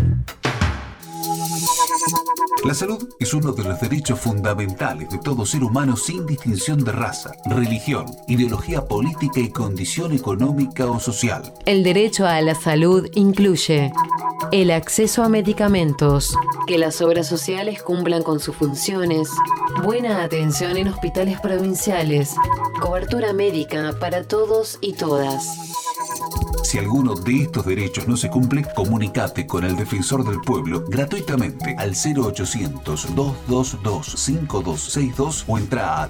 La salud es uno de los derechos fundamentales de todo ser humano sin distinción de raza, religión, ideología política y condición económica o social. El derecho a la salud incluye el acceso a medicamentos, que las obras sociales cumplan con sus funciones, buena atención en hospitales provinciales, cobertura médica para todos y todas. Si alguno de estos derechos no se cumple, comunicate con el Defensor del Pueblo gratuitamente al 0800-222-5262 o entra a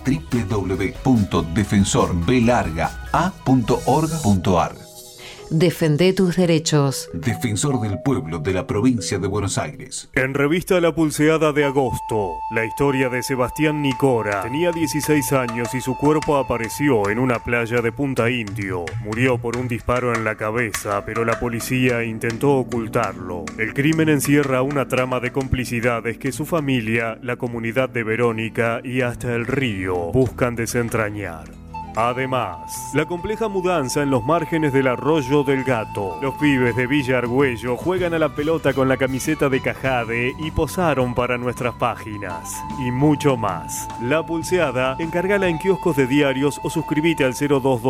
www.defensorbelargaa.org.ar. Defende tus derechos. Defensor del Pueblo de la Provincia de Buenos Aires. En revista La Pulseada de agosto, la historia de Sebastián Nicora. Tenía 16 años y su cuerpo apareció en una playa de Punta Indio. Murió por un disparo en la cabeza, pero la policía intentó ocultarlo. El crimen encierra una trama de complicidades que su familia, la comunidad de Verónica y hasta el río buscan desentrañar. Además, la compleja mudanza en los márgenes del Arroyo del Gato. Los pibes de Villa Argüello juegan a la pelota con la camiseta de Cajade y posaron para nuestras páginas. Y mucho más. La Pulseada, encárgala en kioscos de diarios o suscríbete al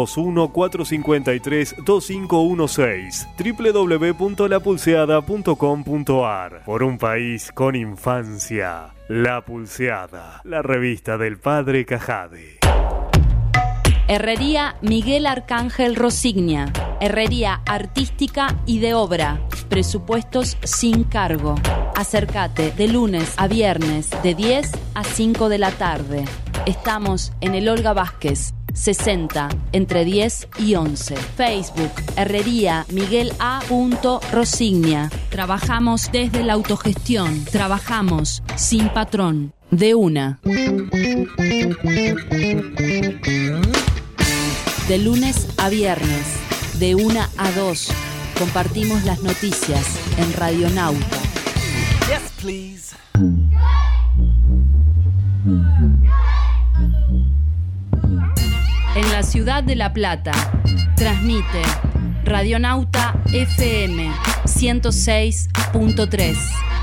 0221-453-2516. www.lapulseada.com.ar. Por un país con infancia. La Pulseada, la revista del padre Cajade. Herrería Miguel Arcángel Rosignia. Herrería artística y de obra. Presupuestos sin cargo. Acércate de lunes a viernes de 10 a 5 de la tarde. Estamos en el Olga Vázquez, 60, entre 10 y 11. Facebook, Herrería Miguel A. Rosignia. Trabajamos desde la autogestión. Trabajamos sin patrón. De una. De lunes a viernes, de 1 a 2, compartimos las noticias en Radionauta. Yes, please. En la ciudad de La Plata, transmite Radionauta FM 106.3.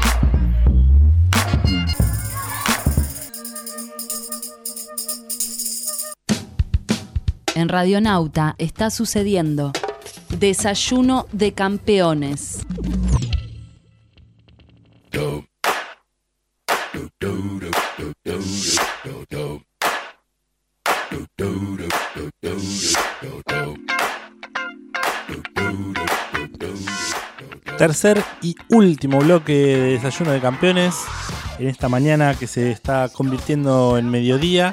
En Radionauta está sucediendo Desayuno de Campeones. Tercer y último bloque de Desayuno de Campeones en esta mañana que se está convirtiendo en mediodía.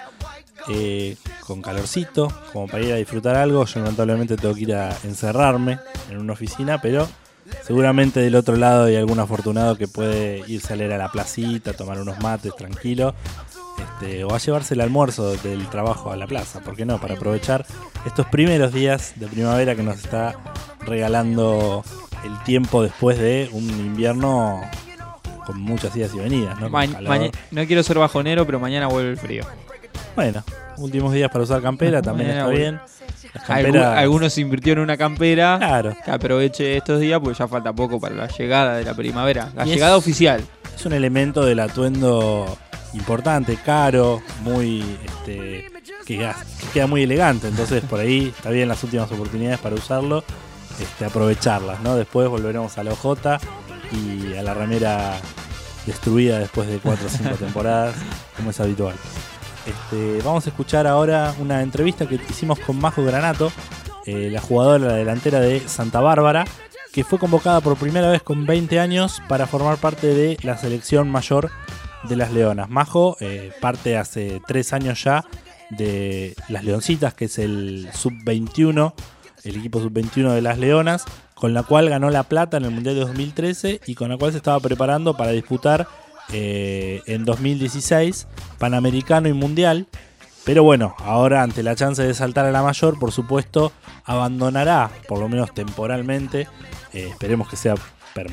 Con calorcito, como para ir a disfrutar algo. Yo lamentablemente tengo que ir a encerrarme en una oficina, pero seguramente del otro lado hay algún afortunado que puede irse a leer a la placita, tomar unos mates tranquilo, o a llevarse el almuerzo del trabajo a la plaza, ¿por qué no? Para aprovechar estos primeros días de primavera que nos está regalando el tiempo después de un invierno con muchas idas y venidas, ¿no? No quiero ser bajonero, pero mañana vuelve el frío. Bueno, últimos días para usar campera también está bien. Algunos invirtieron en una campera. Claro. Que aproveche estos días porque ya falta poco para la llegada de la primavera. La llegada oficial. Es un elemento del atuendo importante, caro, muy que queda muy elegante. Entonces por ahí está bien las últimas oportunidades para usarlo, aprovecharlas, ¿no? Después volveremos a la OJ y a la remera destruida después de 4 o 5 temporadas, como es habitual. Vamos a escuchar ahora una entrevista que hicimos con Majo Granato, la jugadora, la delantera de Santa Bárbara, que fue convocada por primera vez con 20 años para formar parte de la selección mayor de las Leonas. Majo parte hace 3 años ya de las Leoncitas, que es el sub-21, el equipo sub-21 de las Leonas, con la cual ganó la plata en el Mundial de 2013 y con la cual se estaba preparando para disputar en 2016 Panamericano y Mundial. Pero bueno, ahora ante la chance de saltar a la mayor, por supuesto abandonará, por lo menos temporalmente, esperemos que sea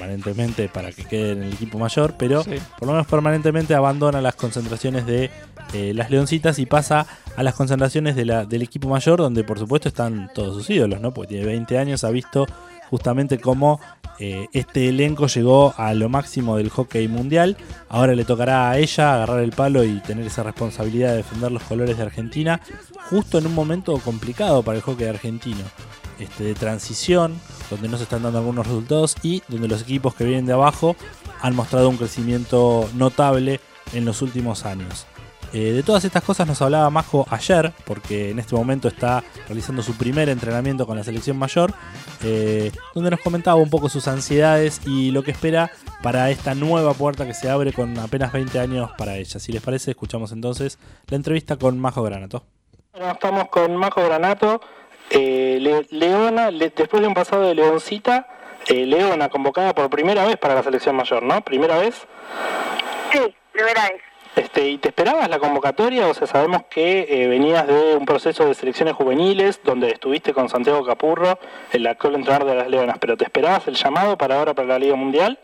permanentemente para que quede en el equipo mayor, pero sí, por lo menos permanentemente abandona las concentraciones de las Leoncitas y pasa a las concentraciones del equipo mayor, donde por supuesto están todos sus ídolos, ¿no? Porque tiene 20 años, ha visto justamente cómo este elenco llegó a lo máximo del hockey mundial. Ahora le tocará a ella agarrar el palo y tener esa responsabilidad de defender los colores de Argentina, justo en un momento complicado para el hockey argentino, de transición, donde no se están dando algunos resultados y donde los equipos que vienen de abajo han mostrado un crecimiento notable en los últimos años. De todas estas cosas nos hablaba Majo ayer, porque en este momento está realizando su primer entrenamiento con la selección mayor, donde nos comentaba un poco sus ansiedades y lo que espera para esta nueva puerta que se abre con apenas 20 años para ella. Si les parece, escuchamos entonces la entrevista con Majo Granato. Bueno, estamos con Majo Granato, Leona, después de un pasado de Leoncita, Leona convocada por primera vez para la selección mayor, ¿no? ¿Primera vez? Sí, primera vez. ¿Y te esperabas la convocatoria? O sea, sabemos que venías de un proceso de selecciones juveniles donde estuviste con Santiago Capurro, el actual entrenador de las Leonas, pero ¿te esperabas el llamado para ahora para la Liga Mundial?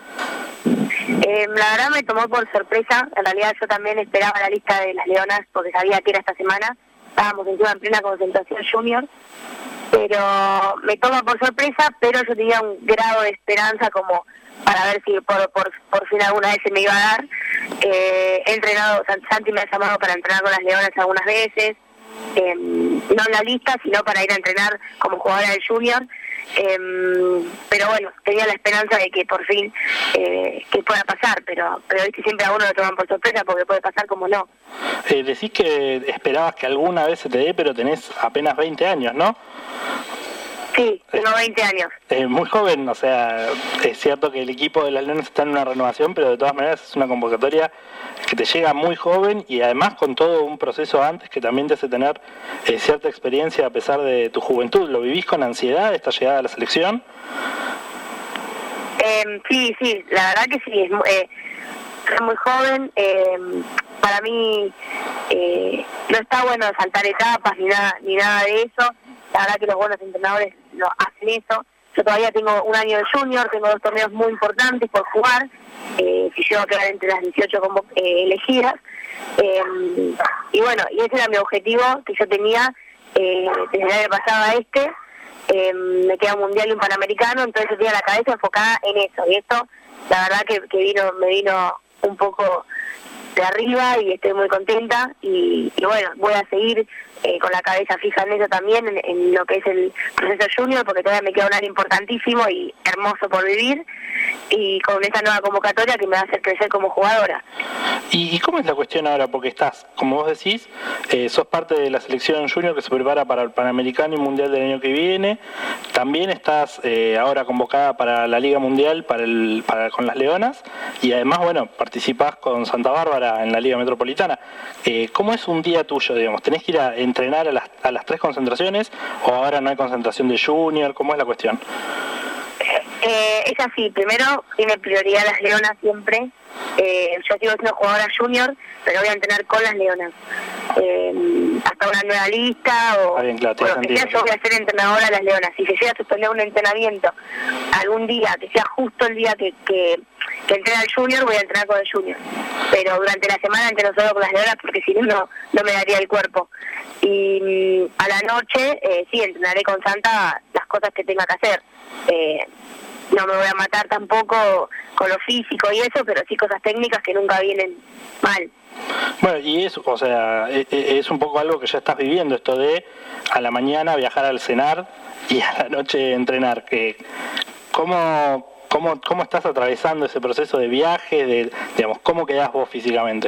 La verdad me tomó por sorpresa. En realidad yo también esperaba la lista de las Leonas porque sabía que era esta semana. Estábamos encima en plena concentración junior, pero me toma por sorpresa, pero yo tenía un grado de esperanza como para ver si por fin alguna vez se me iba a dar. He entrenado, Santi me ha llamado para entrenar con las Leonas algunas veces, no en la lista, sino para ir a entrenar como jugadora del junior, pero bueno, tenía la esperanza de que por fin que pueda pasar, pero ¿viste? Siempre a uno lo toman por sorpresa porque puede pasar como no. Decís que esperabas que alguna vez se te dé, pero tenés apenas 20 años, ¿no? Sí, tengo 20 años. Muy joven, o sea, es cierto que el equipo de las Leonas está en una renovación, pero de todas maneras es una convocatoria que te llega muy joven y además con todo un proceso antes que también te hace tener cierta experiencia a pesar de tu juventud. ¿Lo vivís con ansiedad esta llegada a la selección? Sí, la verdad que sí, es muy joven. Para mí no está bueno saltar etapas ni nada de eso. La verdad que los buenos entrenadores lo hacen eso. Yo todavía tengo un año de junior, tengo 2 torneos muy importantes por jugar, si llego a quedar entre las 18 elegidas. Y bueno, y ese era mi objetivo que yo tenía desde el año pasado a me queda un mundial y un panamericano, entonces yo tenía la cabeza enfocada en eso. Y esto, la verdad que me vino un poco de arriba y estoy muy contenta y bueno, voy a seguir con la cabeza fija en eso también, en lo que es el proceso junior, porque todavía me queda un año importantísimo y hermoso por vivir, y con esta nueva convocatoria que me va a hacer crecer como jugadora. ¿Y cómo es la cuestión ahora? Porque estás, como vos decís, sos parte de la selección junior que se prepara para el Panamericano y Mundial del año que viene, también estás ahora convocada para la Liga Mundial con las Leonas, y además, bueno, participás con Santa Bárbara en la Liga Metropolitana. ¿Cómo es un día tuyo, digamos? ¿Tenés que ir a entrenar a las 3 concentraciones o ahora no hay concentración de junior? ¿Cómo es la cuestión? Es así, primero tiene prioridad las Leonas siempre. Yo sigo siendo jugadora junior, pero voy a entrenar con las Leonas hasta una nueva lista o bien, claro, lo que sea. Yo voy a ser entrenadora de las Leonas. Si se llega a suspender un entrenamiento algún día, que sea justo el día que entrena el junior, voy a entrenar con el junior, pero durante la semana entreno solo con las Leonas porque si no me daría el cuerpo. Y a la noche sí, entrenaré con Santa las cosas que tenga que hacer. No me voy a matar tampoco con lo físico y eso, pero sí cosas técnicas que nunca vienen mal. Bueno, y eso, o sea, es un poco algo que ya estás viviendo, esto de a la mañana viajar al cenar y a la noche entrenar. ¿Cómo estás atravesando ese proceso de viaje? Digamos, ¿cómo quedás vos físicamente?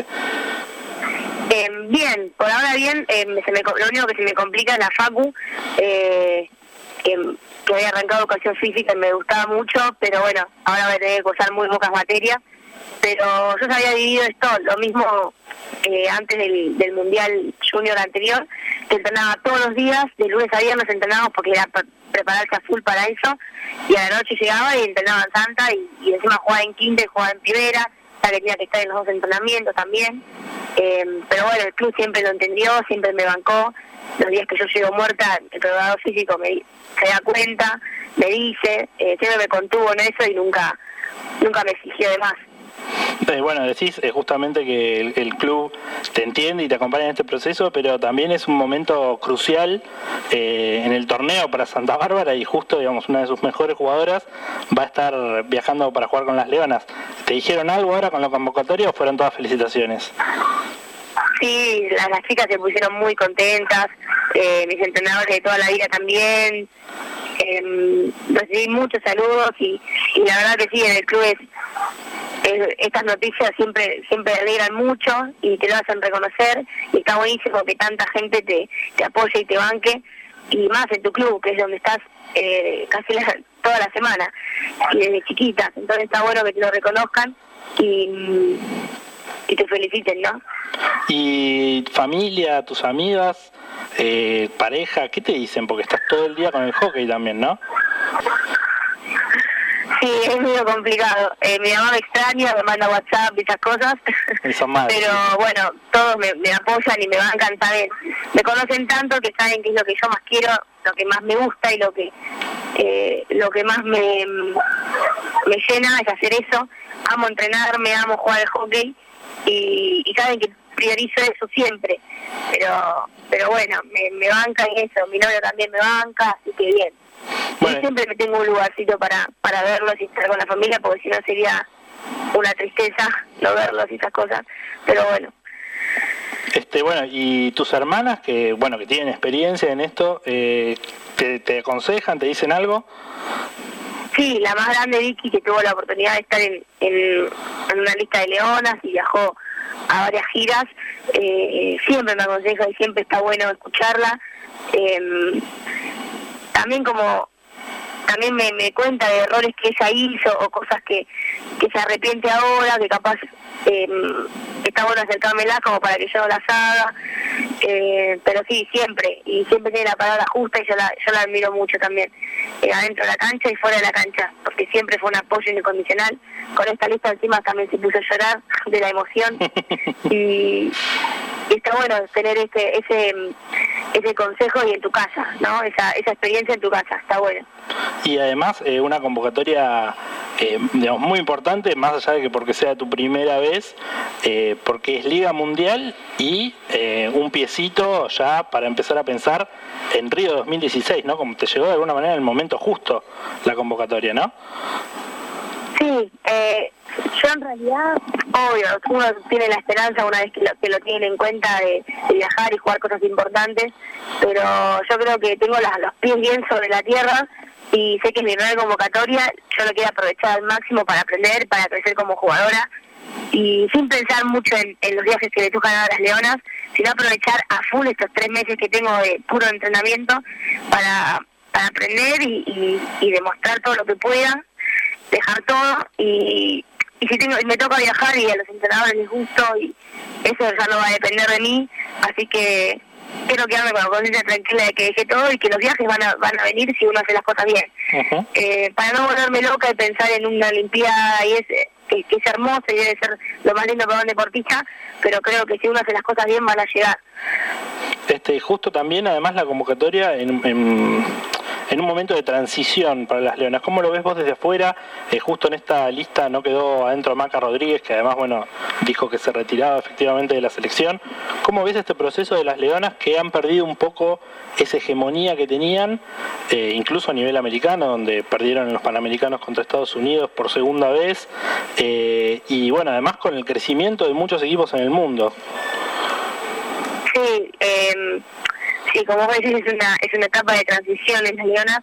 Bien, por ahora bien. Lo único que se me complica es la facu, que había arrancado educación física y me gustaba mucho, pero bueno, ahora voy a tener que cursar muy pocas materias. Pero yo había vivido esto, lo mismo antes del Mundial Junior anterior, que entrenaba todos los días, de lunes a viernes entrenábamos porque era prepararse a full para eso, y a la noche llegaba y entrenaba en Santa, y encima jugaba en quinta y jugaba en primera, ya que tenía que estar en los 2 entrenamientos también. Pero bueno, el club siempre lo entendió, siempre me bancó. Los días que yo llego muerta, el preparador físico se da cuenta, me dice, siempre me contuvo en eso y nunca me exigió de más. Bueno, decís justamente que el club te entiende y te acompaña en este proceso, pero también es un momento crucial en el torneo para Santa Bárbara y justo, digamos, una de sus mejores jugadoras va a estar viajando para jugar con las Leonas. ¿Te dijeron algo ahora con la convocatoria o fueron todas felicitaciones? Sí, las chicas se pusieron muy contentas, mis entrenadores de toda la vida también. Recibí muchos saludos y la verdad que sí, en el club estas noticias siempre alegran mucho y te lo hacen reconocer, y está buenísimo que tanta gente te apoye y te banque, y más en tu club, que es donde estás casi toda la semana y desde chiquitas. Entonces está bueno que te lo reconozcan y te feliciten, ¿no? ¿Y familia, tus amigas, pareja, qué te dicen? Porque estás todo el día con el hockey también, ¿no? Sí, es muy complicado. Mi mamá me extraña, me manda WhatsApp y esas cosas. Pero bueno, todos me apoyan y me bancan, ¿saben? Me conocen tanto que saben que es lo que yo más quiero, lo que más me gusta y lo que más me llena es hacer eso. Amo entrenarme, amo jugar al hockey y saben que priorizo eso siempre. Pero bueno, me banca en eso. Mi novio también me banca, así que bien. Bueno. Y siempre me tengo un lugarcito para verlos y estar con la familia, porque si no sería una tristeza no verlos y esas cosas. Pero bueno. Bueno, y tus hermanas que tienen experiencia en esto, ¿te aconsejan, te dicen algo? Sí, la más grande, Vicky, que tuvo la oportunidad de estar en una lista de leonas y viajó a varias giras, siempre me aconseja y siempre está bueno escucharla. También me cuenta de errores que ella hizo o cosas que se arrepiente ahora, que capaz está bueno acercármela como para que yo no las haga, pero sí, siempre tiene la palabra justa y yo la admiro mucho también, adentro de la cancha y fuera de la cancha, porque siempre fue un apoyo incondicional. Con esta lista encima también se puso a llorar de la emoción y está bueno tener ese consejo y en tu casa, ¿no? Esa experiencia en tu casa, está bueno. Y además una convocatoria digamos muy importante, más allá de que porque sea tu primera vez, porque es Liga Mundial y un piecito ya para empezar a pensar en Río 2016, ¿no? Como te llegó de alguna manera en el momento justo la convocatoria, ¿no? Sí, yo en realidad, obvio, uno tiene la esperanza una vez que lo tiene en cuenta de viajar y jugar cosas importantes, pero yo creo que tengo los pies bien sobre la tierra y sé que es mi nueva convocatoria. Yo lo quiero aprovechar al máximo para aprender, para crecer como jugadora y sin pensar mucho en los viajes que le tocan a las Leonas, sino aprovechar a full estos 3 meses que tengo de puro entrenamiento para aprender y demostrar todo lo que pueda, dejar todo y si me toca viajar y a los entrenadores les gusto y eso ya no va a depender de mí, así que quiero quedarme con la conciencia tranquila de que dejé todo y que los viajes van a venir si uno hace las cosas bien. Uh-huh. Para no volverme loca y pensar en una olimpiada y que es hermoso y debe ser lo más lindo para un deportista, pero creo que si uno hace las cosas bien van a llegar. Justo también además la convocatoria en un momento de transición para las Leonas. ¿Cómo lo ves vos desde afuera? Justo en esta lista no quedó adentro Maca Rodríguez, que además dijo que se retiraba efectivamente de la selección. ¿Cómo ves este proceso de las Leonas que han perdido un poco esa hegemonía que tenían, incluso a nivel americano, donde perdieron en los Panamericanos contra Estados Unidos por segunda vez, y bueno, además con el crecimiento de muchos equipos en el mundo? Sí, sí, como vos decís, es una etapa de transición en las Leonas.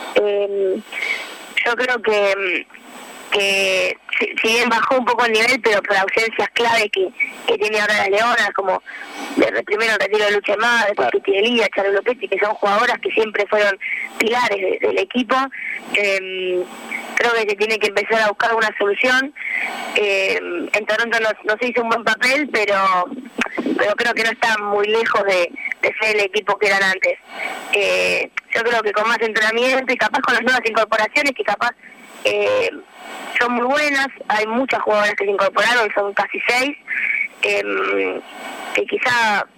Yo creo que si bien bajó un poco el nivel, pero por ausencias clave que tiene ahora las Leonas, como primero el retiro de Lucha Más, después Piti Delía, Charo Lopetti, que son jugadoras que siempre fueron pilares del equipo, creo que se tiene que empezar a buscar una solución. En Toronto no se hizo un buen papel, pero creo que no está muy lejos de ser el equipo que eran antes. Yo creo que con más entrenamiento y capaz con las nuevas incorporaciones, que capaz son muy buenas, hay muchas jugadoras que se incorporaron, son casi 6, que quizá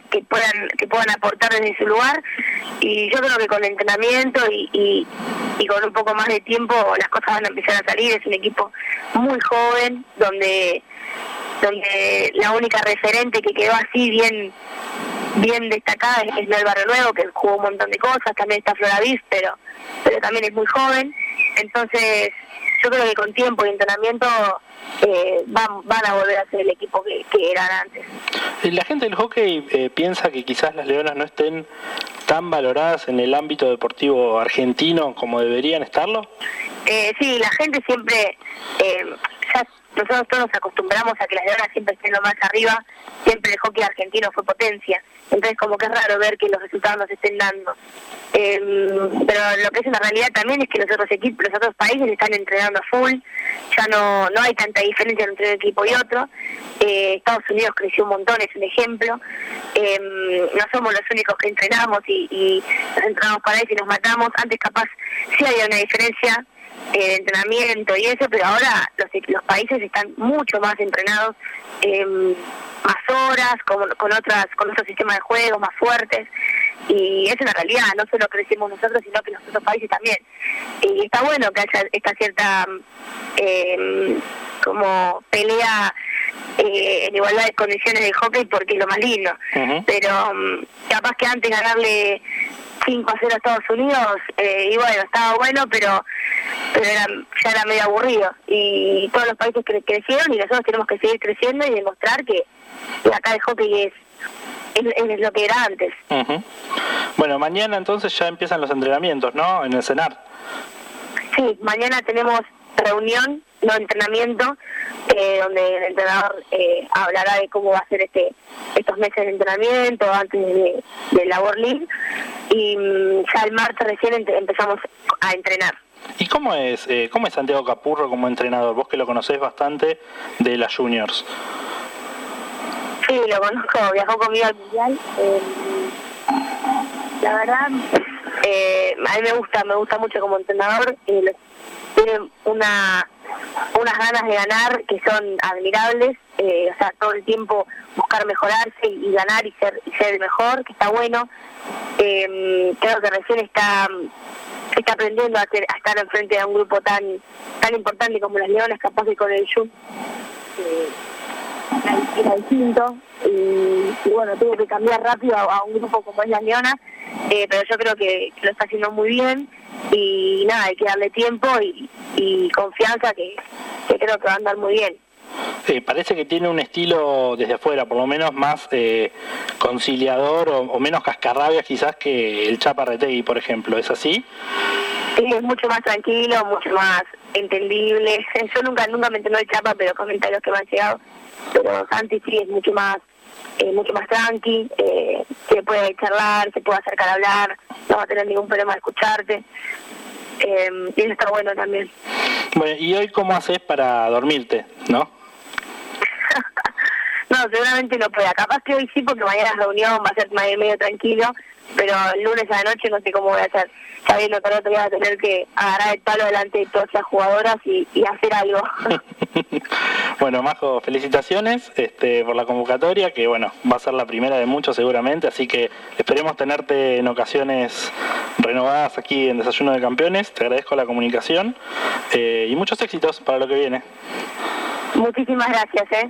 puedan aportar desde su lugar, y yo creo que con entrenamiento y con un poco más de tiempo las cosas van a empezar a salir. Es un equipo muy joven, donde la única referente que quedó así bien destacada es Noel Barrio Nuevo, que jugó un montón de cosas. También está Flora Viz, pero también es muy joven. Entonces yo creo que con tiempo y entrenamiento van a volver a ser el equipo que eran antes. La gente del hockey piensa que quizás las Leonas no estén tan valoradas en el ámbito deportivo argentino como deberían estarlo. Sí, la gente siempre, nosotros todos nos acostumbramos a que las Leonas siempre estén lo más arriba. Siempre el hockey argentino fue potencia, entonces como que es raro ver que los resultados nos estén dando. Pero lo que es una realidad también es que los otros países están entrenando a full. Ya no hay tanta diferencia entre un equipo y otro. Estados Unidos creció un montón, es un ejemplo. No somos los únicos que entrenamos y nos entrenamos para eso y nos matamos. Antes capaz sí había una diferencia de entrenamiento y eso, pero ahora los países están mucho más entrenados, más horas, con otros sistemas de juego más fuertes. Y es una realidad, no solo crecemos nosotros, sino que los otros países también. Y está bueno que haya esta cierta como pelea en igualdad de condiciones del hockey, porque es lo más lindo. Uh-huh. Pero capaz que antes ganarle 5-0 a Estados Unidos, y bueno, estaba bueno, pero ya era medio aburrido. Y todos los países crecieron y nosotros tenemos que seguir creciendo y demostrar que acá el hockey es lo que era antes. Uh-huh. Bueno, mañana entonces ya empiezan los entrenamientos, ¿no? En el CENAR. Sí, mañana tenemos reunión, no entrenamiento, donde el entrenador hablará de cómo va a ser estos meses de entrenamiento antes de la World League, y ya el martes recién empezamos a entrenar. ¿Y cómo es Santiago Capurro como entrenador? Vos que lo conocés bastante de las juniors. Sí, lo conozco, viajó conmigo al Mundial. La verdad, a mí me gusta mucho como entrenador. Tiene unas ganas de ganar que son admirables. O sea, todo el tiempo buscar mejorarse y ganar y ser mejor, que está bueno. Creo que recién está aprendiendo a estar enfrente de un grupo tan importante como las Leonas, capaz que con el Jun era distinto, y bueno, tuvo que cambiar rápido a un grupo como es la Leona, pero yo creo que lo está haciendo muy bien, y nada, hay que darle tiempo y confianza, que creo que va a andar muy bien. Parece que tiene un estilo desde afuera, por lo menos más conciliador o menos cascarrabias quizás que el Chapa Retegui, por ejemplo, ¿es así? Sí, es mucho más tranquilo, mucho más entendible. Yo nunca me entendió el Chapa, pero comentarios que me han llegado. Pero Santi sí es mucho más tranqui, se puede charlar, se puede acercar a hablar, no va a tener ningún problema de escucharte, y eso está bueno también. Bueno, ¿y hoy cómo haces para dormirte, no? No, seguramente no pueda, capaz que hoy sí, porque mañana la reunión va a ser medio tranquilo, pero el lunes a la noche no sé cómo voy a hacer, sabiendo que el otro día voy a tener que agarrar el palo delante de todas las jugadoras y hacer algo. Bueno, Majo, felicitaciones por la convocatoria, que bueno, va a ser la primera de muchos seguramente, así que esperemos tenerte en ocasiones renovadas aquí en Desayuno de Campeones. Te agradezco la comunicación y muchos éxitos para lo que viene. Muchísimas gracias,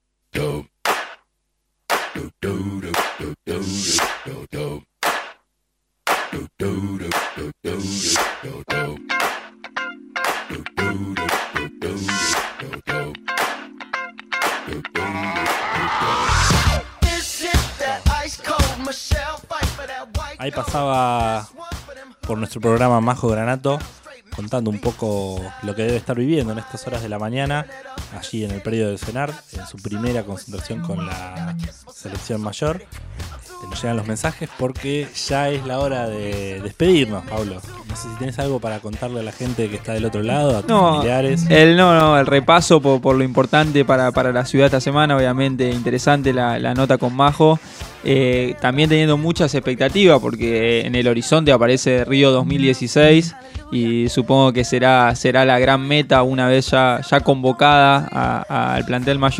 Ahí pasaba por nuestro programa Majo Granato, contando un poco lo que debe estar viviendo en estas horas de la mañana, allí en el predio del CENAR, en su primera concentración con la selección mayor. Nos llegan los mensajes porque ya es la hora de despedirnos, Pablo. No sé si tienes algo para contarle a la gente que está del otro lado, a tus familiares. El repaso por lo importante para la ciudad esta semana, obviamente interesante la nota con Majo. También teniendo muchas expectativas porque en el horizonte aparece Río 2016 y supongo que será la gran meta una vez ya convocada al plantel mayor.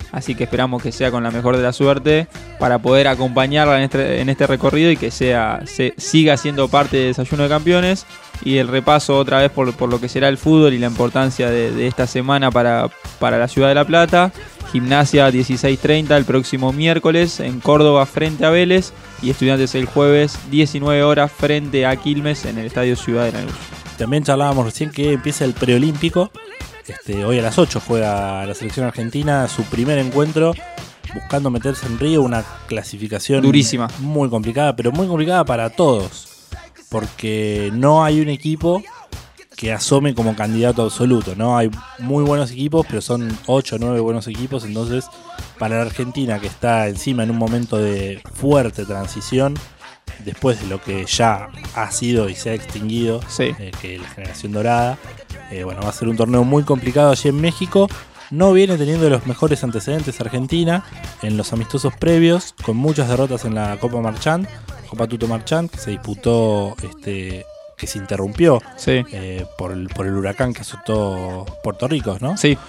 así que esperamos que sea con la mejor de la suerte para poder acompañarla en este recorrido y que siga siendo parte de Desayuno de Campeones. Y el repaso otra vez por lo que será el fútbol y la importancia de esta semana para la ciudad de La Plata. Gimnasia 16:30 el próximo miércoles en Córdoba frente a Vélez, y Estudiantes el jueves 19 horas frente a Quilmes en el Estadio Ciudad de Lanús. También charlábamos recién que empieza el preolímpico. Hoy a las 8 juega la selección argentina su primer encuentro buscando meterse en Río, una clasificación durísima, muy complicada, pero muy complicada para todos, porque no hay un equipo que asome como candidato absoluto, ¿no? Hay muy buenos equipos, pero son 8 o 9 buenos equipos. Entonces, para la Argentina, que está encima en un momento de fuerte transición, después de lo que ya ha sido y se ha extinguido, que es la generación dorada, va a ser un torneo muy complicado allí en México. No viene teniendo los mejores antecedentes Argentina en los amistosos previos, con muchas derrotas en la Copa Marchand, Copa Tuto Marchand, que se disputó que se interrumpió por el huracán que azotó Puerto Rico, ¿no? Sí.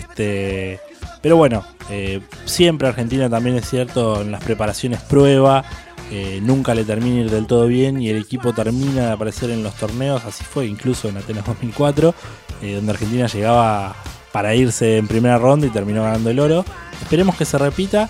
Pero bueno, siempre Argentina, también es cierto, en las preparaciones prueba, nunca le termina de ir del todo bien y el equipo termina de aparecer en los torneos. Así fue incluso en Atenas 2004, donde Argentina llegaba para irse en primera ronda y terminó ganando el oro. Esperemos que se repita,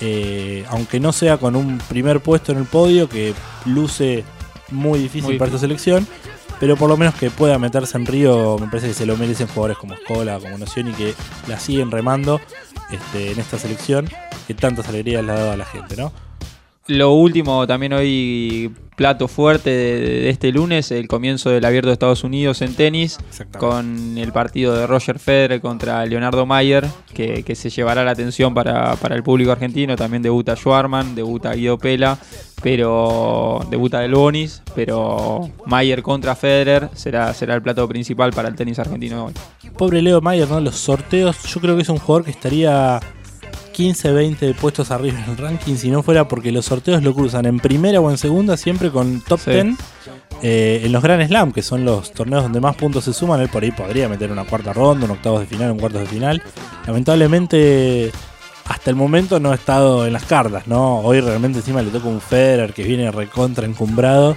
aunque no sea con un primer puesto en el podio, que luce muy difícil para esta selección, pero por lo menos que pueda meterse en Río. Me parece que se lo merecen jugadores como Scola, como Noción, y que la siguen remando en esta selección que tantas alegrías le ha dado a la gente, ¿no? Lo último también hoy, plato fuerte de este lunes, el comienzo del Abierto de Estados Unidos en tenis, con el partido de Roger Federer contra Leonardo Mayer, que se llevará la atención para el público argentino. También debuta Schwarman, debuta Guido Pella, pero debuta Del Bonis, pero Mayer contra Federer será el plato principal para el tenis argentino hoy. Pobre Leo Mayer, ¿no? Los sorteos, yo creo que es un jugador que estaría 15, 20 puestos arriba en el ranking si no fuera porque los sorteos lo cruzan en primera o en segunda, siempre con top 10 en los Grand Slam, que son los torneos donde más puntos se suman. Él por ahí podría meter una cuarta ronda, un octavos de final, un cuartos de final. Lamentablemente hasta el momento no ha estado en las cartas, ¿no? Hoy realmente encima le toca un Federer que viene recontra encumbrado.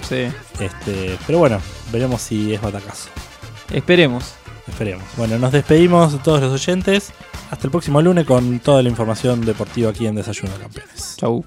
Pero bueno, veremos si es batacazo. Esperemos. Bueno, nos despedimos de todos los oyentes. Hasta el próximo lunes con toda la información deportiva aquí en Desayuno de Campeones. Chau.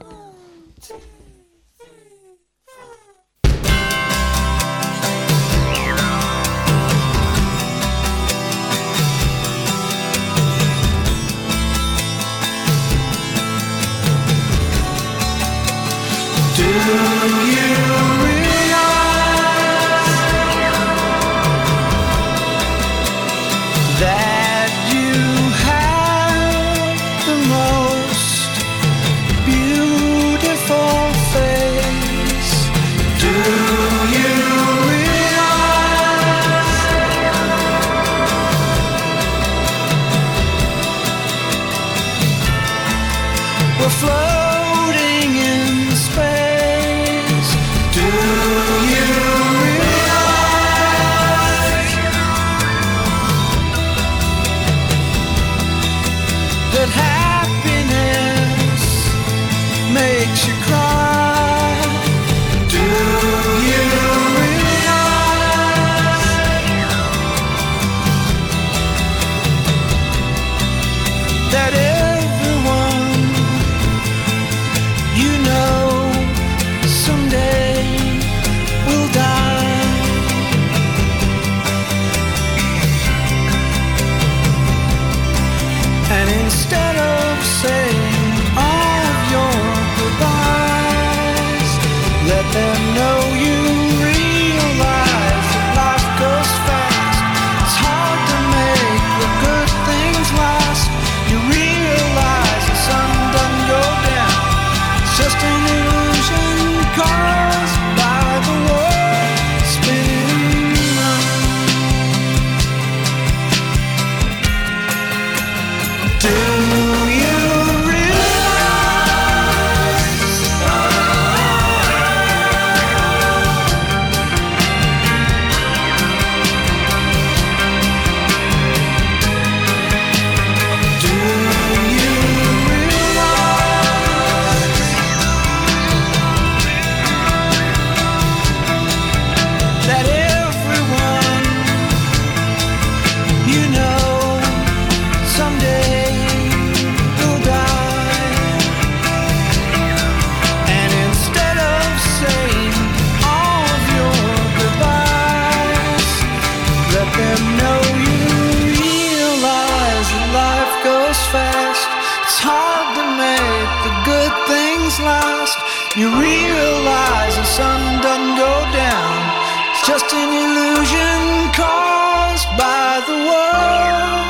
Do you You realize the sun doesn't go down. It's just an illusion caused by the world.